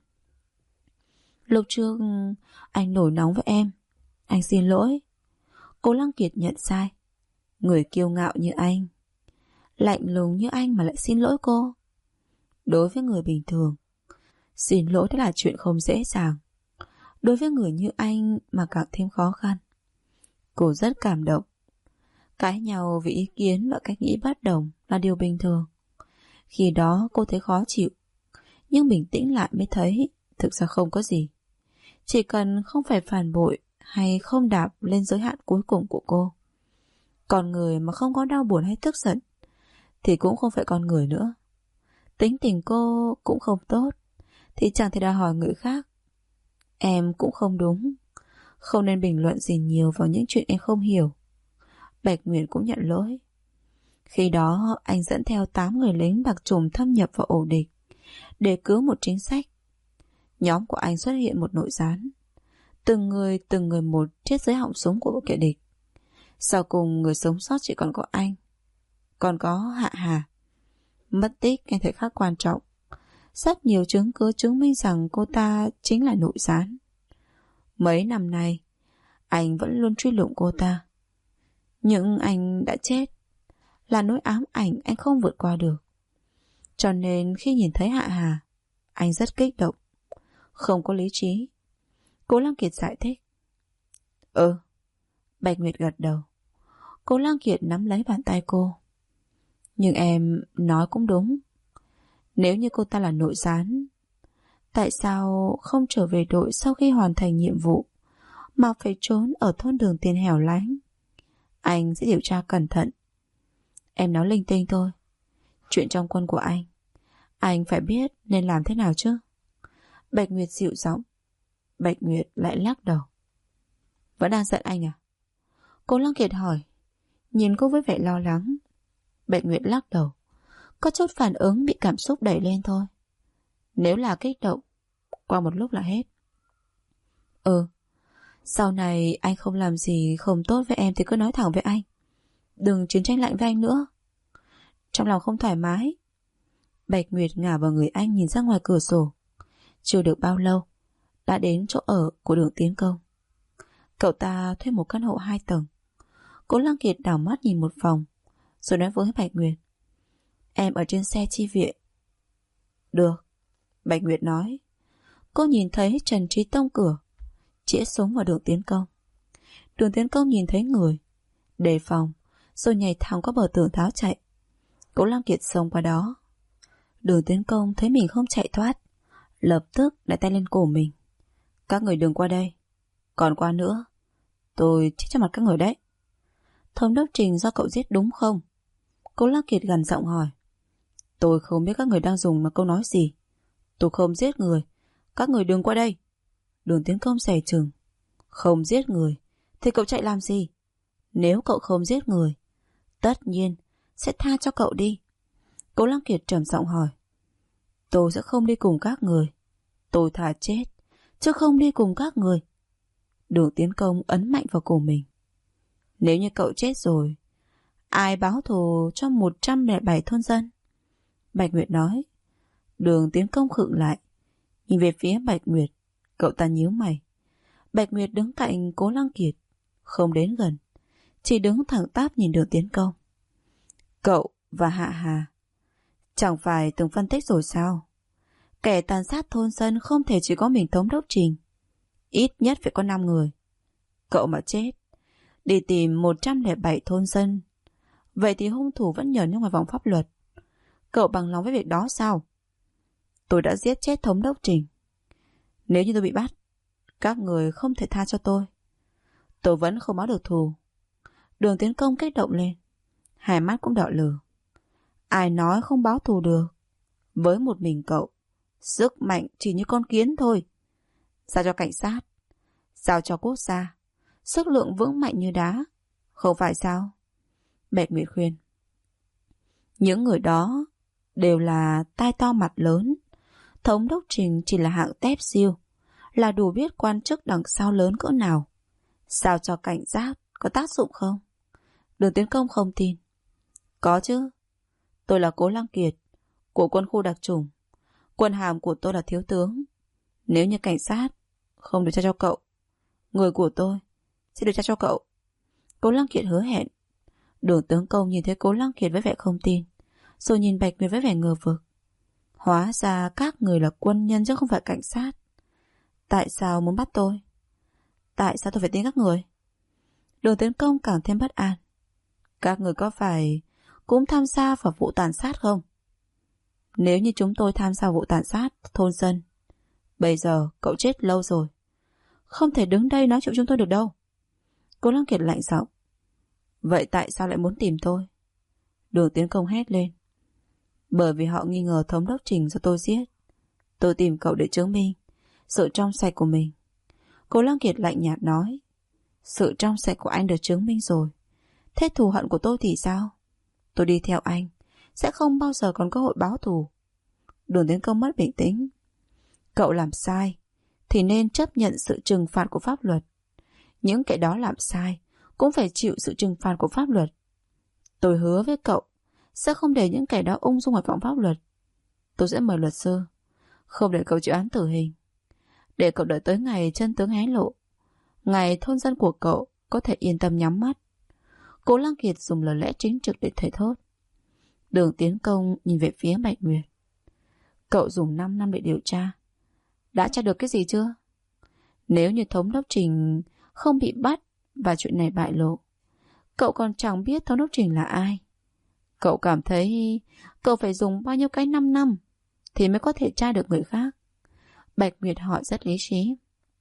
Lúc trước anh nổi nóng với em, anh xin lỗi. Cố Lăng Kiệt nhận sai. Người kiêu ngạo như anh, lạnh lùng như anh mà lại xin lỗi cô. Đối với người bình thường, xin lỗi đó là chuyện không dễ dàng. Đối với người như anh mà càng thêm khó khăn. Cô rất cảm động. Cãi nhau vì ý kiến và cách nghĩ bất đồng là điều bình thường. Khi đó cô thấy khó chịu, nhưng bình tĩnh lại mới thấy thực ra không có gì. Chỉ cần không phải phản bội hay không đạp lên giới hạn cuối cùng của cô. Còn người mà không có đau buồn hay tức giận thì cũng không phải con người nữa. Tính tình cô cũng không tốt thì chẳng thể đòi hỏi người khác. Em cũng không đúng, không nên bình luận gì nhiều vào những chuyện em không hiểu. Bạch Nguyệt cũng nhận lỗi. Khi đó anh dẫn theo 8 người lính đặc trùng thâm nhập vào ổ địch để cứu một chính sách. Nhóm của anh xuất hiện một nội gián. Từng người một chết dưới họng súng của kẻ địch. Sau cùng người sống sót chỉ còn có anh, còn có Hạ Hà. Mất tích ngay thời khắc quan trọng. Rất nhiều chứng cứ chứng minh rằng cô ta chính là nội gián. Mấy năm nay anh vẫn luôn truy lùng cô ta, nhưng anh đã chết, là nỗi ám ảnh anh không vượt qua được. Cho nên khi nhìn thấy Hạ Hà, anh rất kích động, không có lý trí. Cố Lăng Kiệt giải thích. Bạch Nguyệt gật đầu. Cố Lăng Kiệt nắm lấy bàn tay cô. Nhưng em nói cũng đúng. Nếu như cô ta là nội gián, tại sao không trở về đội sau khi hoàn thành nhiệm vụ, mà phải trốn ở thôn Đường Tiền hẻo lánh? Anh sẽ điều tra cẩn thận. Em nói linh tinh thôi. Chuyện trong quân của anh phải biết nên làm thế nào chứ. Bạch Nguyệt dịu giọng. Bạch Nguyệt lại lắc đầu. Vẫn đang giận anh à? Cố Lăng Kiệt hỏi, nhìn cô với vẻ lo lắng. Bạch Nguyệt lắc đầu. Có chút phản ứng bị cảm xúc đẩy lên thôi. Nếu là kích động, qua một lúc là hết. Sau này anh không làm gì không tốt với em thì cứ nói thẳng với anh. Đừng chiến tranh lạnh với anh nữa. Trong lòng không thoải mái. Bạch Nguyệt ngả vào người anh nhìn ra ngoài cửa sổ. Chưa được bao lâu, đã đến chỗ ở của Đường Tiến Công. Cậu ta thuê một căn hộ 2 tầng. Cố Lăng Kiệt đảo mắt nhìn một vòng, rồi nói với Bạch Nguyệt: "Em ở trên xe chi viện." "Được," Bạch Nguyệt nói. Cô nhìn thấy Trần Trí Tông cửa, chĩa súng vào Đường Tiến Công. Đường Tiến Công nhìn thấy người, đề phòng, rồi nhảy thẳng qua bờ tường tháo chạy. Cố Lăng Kiệt xông qua đó. Đường Tiến Công thấy mình không chạy thoát, lập tức đặt tay lên cổ mình. "Các người đừng qua đây, còn qua nữa tôi chết cho mặt các người đấy." "Thống đốc Trình do cậu giết đúng không?" Cố Lăng Kiệt gằn giọng hỏi. "Tôi không biết các người đang dùng câu nói gì. Tôi không giết người, các người đừng qua đây." Đường Tiến Công dè chừng. "Không giết người thì cậu chạy làm gì? Nếu cậu không giết người, tất nhiên sẽ tha cho cậu đi." Cố Lăng Kiệt trầm giọng hỏi. "Tôi sẽ không đi cùng các người. Tôi thà chết chứ không đi cùng các người." Đường Tiến Công ấn mạnh vào cổ mình. "Nếu như cậu chết rồi, ai báo thù cho 107 thôn dân?" Bạch Nguyệt nói. Đường Tiến Công khựng lại, nhìn về phía Bạch Nguyệt. Cậu ta nhíu mày. Bạch Nguyệt đứng cạnh Cố Lăng Kiệt, không đến gần, chỉ đứng thẳng tắp nhìn Đường Tiến Công. "Cậu và Hạ Hà chẳng phải từng phân tích rồi sao? Kẻ tàn sát thôn dân không thể chỉ có mình Thống đốc Trình, ít nhất phải có 5 người. Cậu mà chết, đi tìm 107 thôn dân, vậy thì hung thủ vẫn nhờn ngoài vòng pháp luật. Cậu bằng lòng với việc đó sao?" "Tôi đã giết chết Thống đốc Trình. Nếu như tôi bị bắt, các người không thể tha cho tôi. Tôi vẫn không báo được thù." Đường Tiến Công kích động lên, hai mắt cũng đỏ lửa. "Ai nói không báo thù được? Với một mình cậu, sức mạnh chỉ như con kiến thôi. Giao cho cảnh sát, giao cho quốc gia, sức lượng vững mạnh như đá, không phải sao?" Bạch Nguyệt khuyên. "Những người đó đều là tai to mặt lớn. Thống đốc Trình chỉ là hạng tép siêu, là đủ biết quan chức đằng sau lớn cỡ nào. Sao cho cảnh giác có tác dụng không?" Đường Tiến Công không tin. "Có chứ. Tôi là Cố Lăng Kiệt của quân khu đặc chủng. Quân hàm của tôi là thiếu tướng. Nếu như cảnh sát không điều tra cho cậu, người của tôi sẽ điều tra cho cậu." Cố Lăng Kiệt hứa hẹn. Đường Tướng Công nhìn thấy Cố Lăng Kiệt với vẻ không tin, rồi nhìn Bạch Nguyệt với vẻ ngờ vực. Hóa ra các người là quân nhân chứ không phải cảnh sát. Tại sao muốn bắt tôi? Tại sao tôi phải tin các người? Đường Tiến Công càng thêm bất an. Các người có phải cũng tham gia vào vụ tàn sát không? Nếu như chúng tôi tham gia vụ tàn sát thôn dân, bây giờ cậu chết lâu rồi, không thể đứng đây nói chuyện chúng tôi được đâu. Cố Lăng Kiệt lạnh giọng. Vậy tại sao lại muốn tìm tôi? Đường Tiến Công hét lên. Bởi vì họ nghi ngờ Thống đốc Trình do tôi giết. Tôi tìm cậu để chứng minh sự trong sạch của mình. Cố Lăng Kiệt lạnh nhạt nói. Sự trong sạch của anh được chứng minh rồi, thế thù hận của tôi thì sao? Tôi đi theo anh sẽ không bao giờ còn cơ hội báo thù. Đường Tiến Công mất bình tĩnh. Cậu làm sai thì nên chấp nhận sự trừng phạt của pháp luật. Những kẻ đó làm sai cũng phải chịu sự trừng phạt của pháp luật. Tôi hứa với cậu sẽ không để những kẻ đó ung dung ngoài vòng pháp luật. Tôi sẽ mời luật sư, không để cậu chịu án tử hình, để cậu đợi tới ngày chân tướng hé lộ, ngày thôn dân của cậu có thể yên tâm nhắm mắt. Cố Lăng Kiệt dùng lời lẽ chính trực để thề thốt. Đường Tiến Công nhìn về phía Bạch Nguyệt. Cậu dùng 5 năm để điều tra, đã tra được cái gì chưa? Nếu như Thống đốc Trình không bị bắt và chuyện này bại lộ, cậu còn chẳng biết Thống đốc Trình là ai. Cậu cảm thấy cậu phải dùng bao nhiêu cái 5 năm thì mới có thể tra được người khác? Bạch Nguyệt hỏi rất lý trí.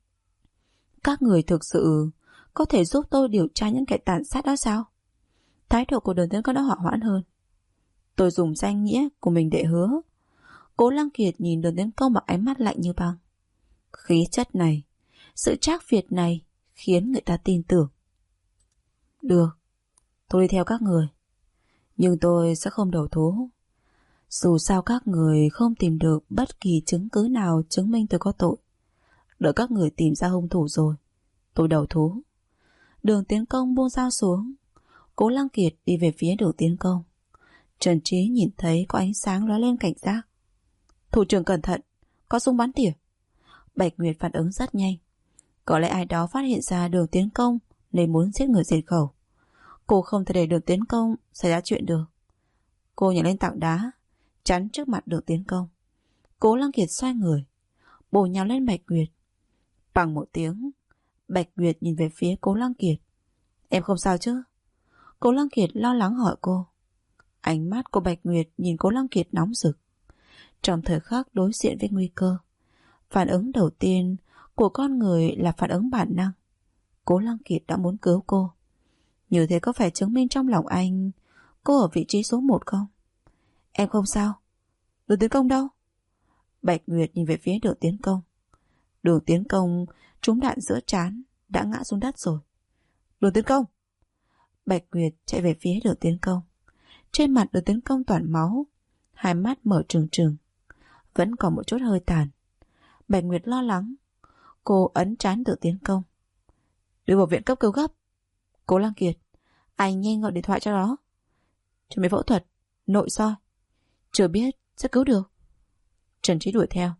Các người thực sự có thể giúp tôi điều tra những kẻ tàn sát đó sao? Thái độ của Đường Tiến Công đã hỏa hoãn hơn. Tôi dùng danh nghĩa của mình để hứa. Cố Lăng Kiệt nhìn Đường Tiến Công bằng ánh mắt lạnh như băng. Khí chất này, sự trác việt này khiến người ta tin tưởng. Được, tôi đi theo các người, nhưng tôi sẽ không đầu thú. Dù sao các người không tìm được bất kỳ chứng cứ nào chứng minh tôi có tội. Đợi các người tìm ra hung thủ rồi, tôi đầu thú. Đường Tiến Công buông dao xuống. Cố Lăng Kiệt đi về phía Đường Tiến Công. Trần Trí nhìn thấy có ánh sáng lóe lên cảnh giác. Thủ trưởng cẩn thận, có súng bắn tỉa. Bạch Nguyệt phản ứng rất nhanh. Có lẽ ai đó phát hiện ra Đường Tiến Công nên muốn giết người diệt khẩu. Cô không thể để Đường Tiến Công xảy ra chuyện được. Cô nhảy lên tảng đá, chắn trước mặt Đường Tiến Công. Cố Lăng Kiệt xoay người, bổ nhào lên Bạch Nguyệt. Bằng một tiếng, Bạch Nguyệt nhìn về phía Cố Lăng Kiệt. Em không sao chứ? Cố Lăng Kiệt lo lắng hỏi cô. Ánh mắt của Bạch Nguyệt nhìn Cố Lăng Kiệt nóng rực. Trong thời khắc đối diện với nguy cơ, phản ứng đầu tiên của con người là phản ứng bản năng. Cố Lăng Kiệt đã muốn cứu cô. Như thế có phải chứng minh trong lòng anh cô ở vị trí số 1 không? Em không sao. Đường Tiến Công đâu? Bạch Nguyệt nhìn về phía Đường Tiến Công. Đường Tiến Công trúng đạn giữa trán, đã ngã xuống đất rồi. Đường Tiến Công! Bạch Nguyệt chạy về phía Đường Tiến Công. Trên mặt Đường Tiến Công toàn máu, hai mắt mở trừng trừng, vẫn còn một chút hơi tàn. Bạch Nguyệt lo lắng. Cô ấn trán Đường Tiến Công. Đưa vào viện cấp cứu gấp. Cố Lăng Kiệt, anh nhanh gọi điện thoại cho nó. Chuẩn bị phẫu thuật, nội soi. Chưa biết sẽ cứu được. Trần Trí đuổi theo.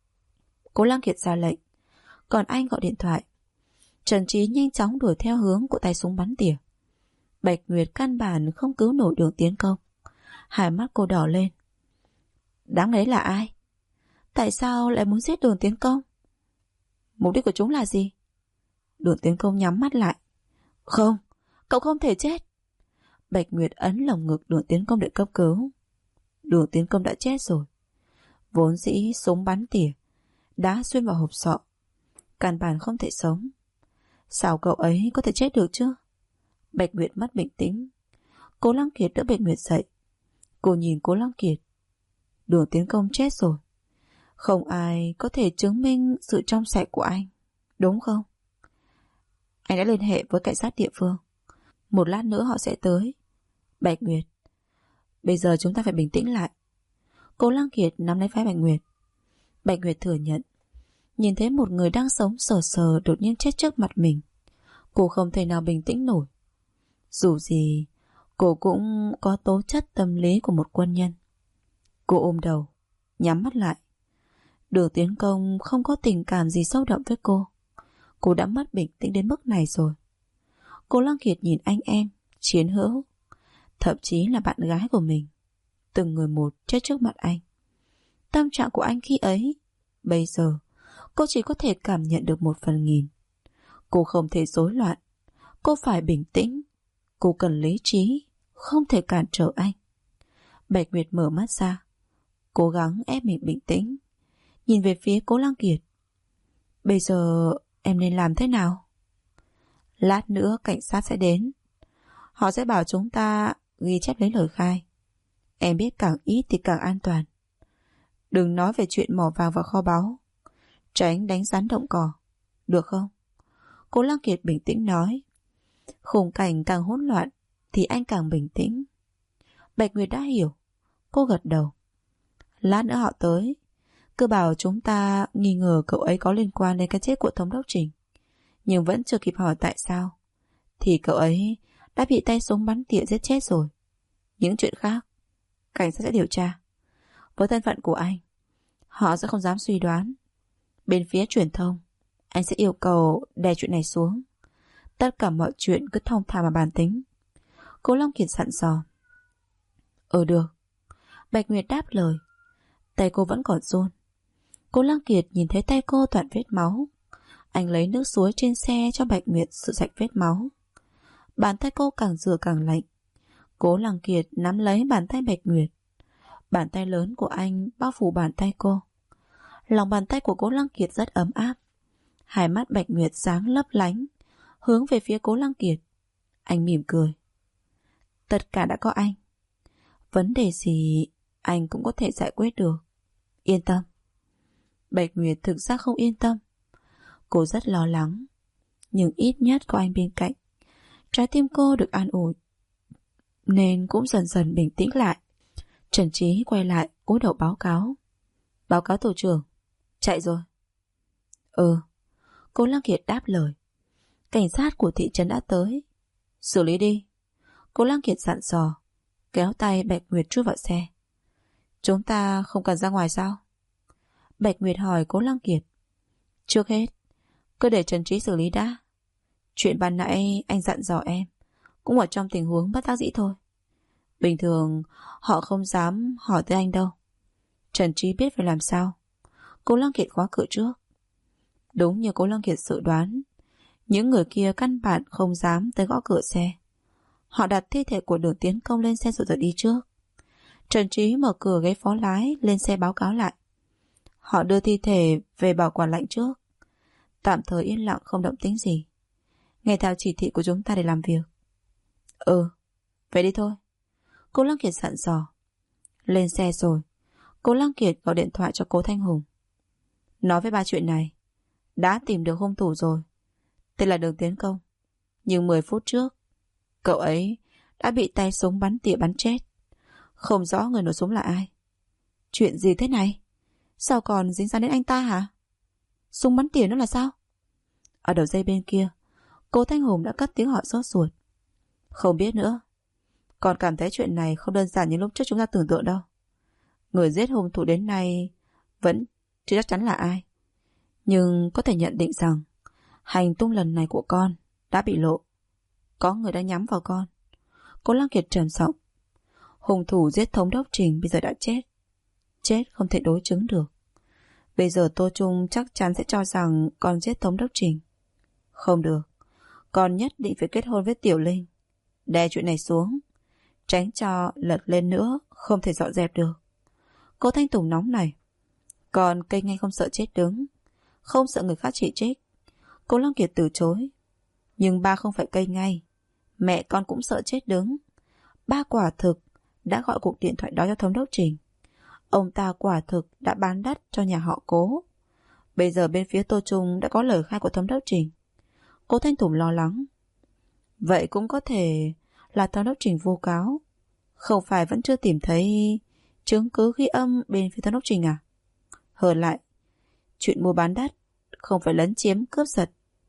Cố Lăng Kiệt ra lệnh, còn anh gọi điện thoại. Trần Trí nhanh chóng đuổi theo hướng của tay súng bắn tỉa. Bạch Nguyệt căn bản không cứu nổi Đường Tiến Công. Hai mắt cô đỏ lên. Đáng đấy là ai? Tại sao lại muốn giết Đường Tiến Công? Mục đích của chúng là gì? Đường Tiến Công nhắm mắt lại. Không, cậu không thể chết. Bạch Nguyệt ấn lồng ngực Đường Tiến Công để cấp cứu. Đường Tiến Công đã chết rồi. Vốn dĩ súng bắn tỉa đã xuyên vào hộp sọ, căn bản không thể sống. Sao cậu ấy có thể chết được chứ? Bạch Nguyệt mất bình tĩnh. Cố Lăng Kiệt đỡ Bạch Nguyệt dậy. Cô nhìn Cố Lăng Kiệt. Đường Tiến Công chết rồi. Không ai có thể chứng minh sự trong sạch của anh, đúng không? Anh đã liên hệ với cảnh sát địa phương. Một lát nữa họ sẽ tới. Bạch Nguyệt, bây giờ chúng ta phải bình tĩnh lại. Cố Lăng Kiệt nắm lấy vai Bạch Nguyệt. Bạch Nguyệt thừa nhận, nhìn thấy một người đang sống sờ sờ đột nhiên chết trước mặt mình, cô không thể nào bình tĩnh nổi. Dù gì, cô cũng có tố chất tâm lý của một quân nhân. Cô ôm đầu, nhắm mắt lại. Đường Tiến Công không có tình cảm gì sâu đậm với cô. Cô đã mất bình tĩnh đến mức này rồi. Cố Lăng Kiệt nhìn anh em, chiến hữu, thậm chí là bạn gái của mình, từng người một chết trước mặt anh. Tâm trạng của anh khi ấy, bây giờ cô chỉ có thể cảm nhận được 1/1000. Cô không thể rối loạn. Cô phải bình tĩnh. Cô cần lý trí, không thể cản trở anh. Bạch Nguyệt mở mắt ra, cố gắng ép mình bình tĩnh, nhìn về phía Cố Lăng Kiệt. Bây giờ em nên làm thế nào? Lát nữa cảnh sát sẽ đến. Họ sẽ bảo chúng ta ghi chép lấy lời khai. Em biết càng ít thì càng an toàn. Đừng nói về chuyện mỏ vàng và kho báu, tránh đánh rắn động cỏ, được không? Cố Lăng Kiệt bình tĩnh nói. Khung cảnh càng hỗn loạn thì anh càng bình tĩnh. Bạch Nguyệt đã hiểu. Cô gật đầu. Lát nữa họ tới, cứ bảo chúng ta nghi ngờ cậu ấy có liên quan đến cái chết của thống đốc Trình, nhưng vẫn chưa kịp hỏi tại sao, thì cậu ấy đã bị tay súng bắn tỉa giết chết rồi. Những chuyện khác cảnh sát sẽ điều tra. Với thân phận của anh, họ sẽ không dám suy đoán. Bên phía truyền thông, anh sẽ yêu cầu đè chuyện này xuống. Tất cả mọi chuyện cứ thong thả mà bàn tính. Cố Long Kiệt dặn dò. Được. Bạch Nguyệt đáp lời. Tay cô vẫn còn run. Cố Lăng Kiệt nhìn thấy tay cô toàn vết máu. Anh lấy nước suối trên xe cho Bạch Nguyệt sự sạch vết máu. Bàn tay cô càng rửa càng lạnh. Cố Lăng Kiệt nắm lấy bàn tay Bạch Nguyệt. Bàn tay lớn của anh bao phủ bàn tay cô. Lòng bàn tay của Cố Lăng Kiệt rất ấm áp. Hai mắt Bạch Nguyệt sáng lấp lánh, hướng về phía Cố Lăng Kiệt. Anh mỉm cười. Tất cả đã có anh. Vấn đề gì anh cũng có thể giải quyết được. Yên tâm. Bạch Nguyệt thực ra không yên tâm. Cô rất lo lắng. Nhưng ít nhất có anh bên cạnh, trái tim cô được an ủi, nên cũng dần dần bình tĩnh lại. Trần Trí quay lại cúi đầu báo cáo. Báo cáo tổ trưởng. Chạy rồi. Cố Lăng Kiệt đáp lời. Cảnh sát của thị trấn đã tới. Xử lý đi. Cố Lăng Kiệt dặn dò, kéo tay Bạch Nguyệt chui vào xe. Chúng ta không cần ra ngoài sao? Bạch Nguyệt hỏi Cố Lăng Kiệt. Trước hết, cứ để Trần Trí xử lý đã. Chuyện ban nãy anh dặn dò em cũng ở trong tình huống bất đắc dĩ thôi. Bình thường họ không dám hỏi tới anh đâu. Trần Trí biết phải làm sao. Cố Lăng Kiệt khóa cửa trước. Đúng như Cố Lăng Kiệt dự đoán, những người kia căn bản không dám tới gõ cửa xe. Họ đặt thi thể của Đường Tiến Công lên xe rồi rời đi trước. Trần Trí mở cửa ghế phó lái lên xe báo cáo lại. Họ đưa thi thể về bảo quản lạnh trước. Tạm thời yên lặng không động tĩnh gì. Nghe theo chỉ thị của chúng ta để làm việc. Về đi thôi. Cố Lăng Kiệt dặn dò. Lên xe rồi, Cố Lăng Kiệt gọi điện thoại cho Cố Thanh Hùng. Nói với ba chuyện này. Đã tìm được hung thủ rồi. Tên là Đường Tiến Công. Nhưng 10 phút trước, cậu ấy đã bị tay súng bắn tỉa bắn chết. Không rõ người nổ súng là ai. Chuyện gì thế này? Sao còn dính dáng đến anh ta hả? Súng bắn tỉa nó là sao? Ở đầu dây bên kia, Cố Thanh Hùng đã cất tiếng hỏi sốt ruột. Không biết nữa. Còn cảm thấy chuyện này không đơn giản như lúc trước chúng ta tưởng tượng đâu. Người giết hung thủ đến nay vẫn chưa chắc chắn là ai. Nhưng có thể nhận định rằng hành tung lần này của con đã bị lộ. Có người đang nhắm vào con. Cố Lăng Kiệt trầm giọng. Hung thủ giết thống đốc Trình bây giờ đã chết. Chết không thể đối chứng được. Bây giờ Tô Trung chắc chắn sẽ cho rằng con giết thống đốc Trình. Không được. Con nhất định phải kết hôn với Tiểu Linh. Đè chuyện này xuống. Tránh cho lật lên nữa không thể dọn dẹp được. Cố Thanh Tùng nóng này. Còn cây ngay không sợ chết đứng. Không sợ người khác chỉ trích. Cố Lăng Kiệt từ chối. Nhưng ba không phải cây ngay. Mẹ con cũng sợ chết đứng. Ba quả thực đã gọi cuộc điện thoại đó cho thống đốc Trình. Ông ta quả thực đã bán đất cho nhà họ Cố. Bây giờ bên phía Tô Trung đã có lời khai của thống đốc Trình. Cố Thanh Tùng lo lắng. Vậy cũng có thể là thống đốc Trình vô cáo. Không phải vẫn chưa tìm thấy chứng cứ ghi âm bên phía thống đốc Trình à? Hơn lại, chuyện mua bán đất không phải lấn chiếm cướp giật,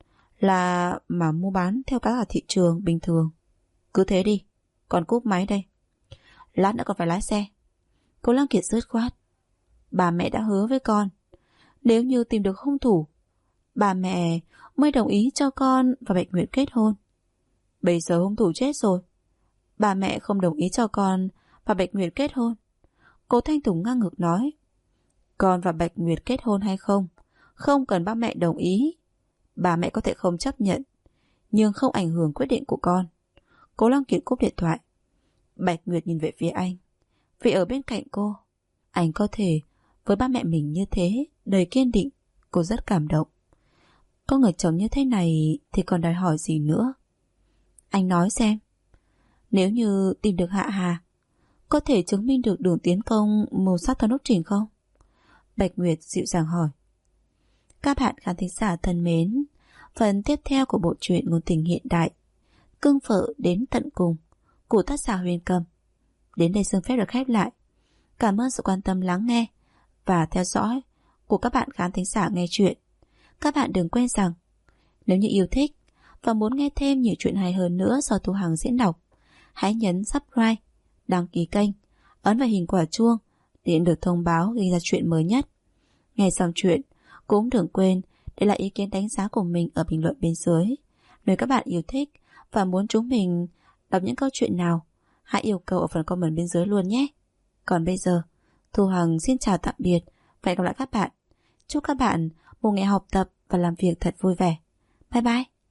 là mà mua bán theo giá cả thị trường bình thường. Cứ thế đi, còn cúp máy đây. Lát nữa còn phải lái xe. Cố Lăng Kiệt dứt khoát. Bà mẹ đã hứa với con, nếu như tìm được hung thủ, bà mẹ mới đồng ý cho con và Bạch Nguyệt kết hôn. Bây giờ hung thủ chết rồi, bà mẹ không đồng ý cho con và Bạch Nguyệt kết hôn. Cố Thanh Tùng ngang ngược nói. Con và Bạch Nguyệt kết hôn hay không, không cần ba mẹ đồng ý. Bà mẹ có thể không chấp nhận, nhưng không ảnh hưởng quyết định của con. Cố Lăng Kiệt cúp điện thoại. Bạch Nguyệt nhìn về phía anh. Vì ở bên cạnh cô, anh có thể với ba mẹ mình như thế, đầy kiên định. Cô rất cảm động. Có người chồng như thế này thì còn đòi hỏi gì nữa. Anh nói xem, nếu như tìm được Hạ Hà, có thể chứng minh được Đường Tiến Công mưu sát thống đốc Trình không? Bạch Nguyệt dịu dàng hỏi. Các bạn khán thính giả thân mến, phần tiếp theo của bộ truyện ngôn tình hiện đại Cưng Vợ Đến Tận Cùng của tác giả Huyền Cầm đến đây xin phép được khép lại. Cảm ơn sự quan tâm lắng nghe và theo dõi của các bạn khán thính giả nghe chuyện. Các bạn đừng quên rằng nếu như yêu thích và muốn nghe thêm nhiều chuyện hay hơn nữa do Thu Hằng diễn đọc, hãy nhấn subscribe, đăng ký kênh, ấn vào hình quả chuông để được thông báo ghi ra chuyện mới nhất. Nghe xong chuyện, cũng đừng quên để lại ý kiến đánh giá của mình ở bình luận bên dưới. Nếu các bạn yêu thích và muốn chúng mình đọc những câu chuyện nào, hãy yêu cầu ở phần comment bên dưới luôn nhé. Còn bây giờ, Thu Hằng xin chào tạm biệt và hẹn gặp lại các bạn. Chúc các bạn một ngày học tập và làm việc thật vui vẻ. Bye bye.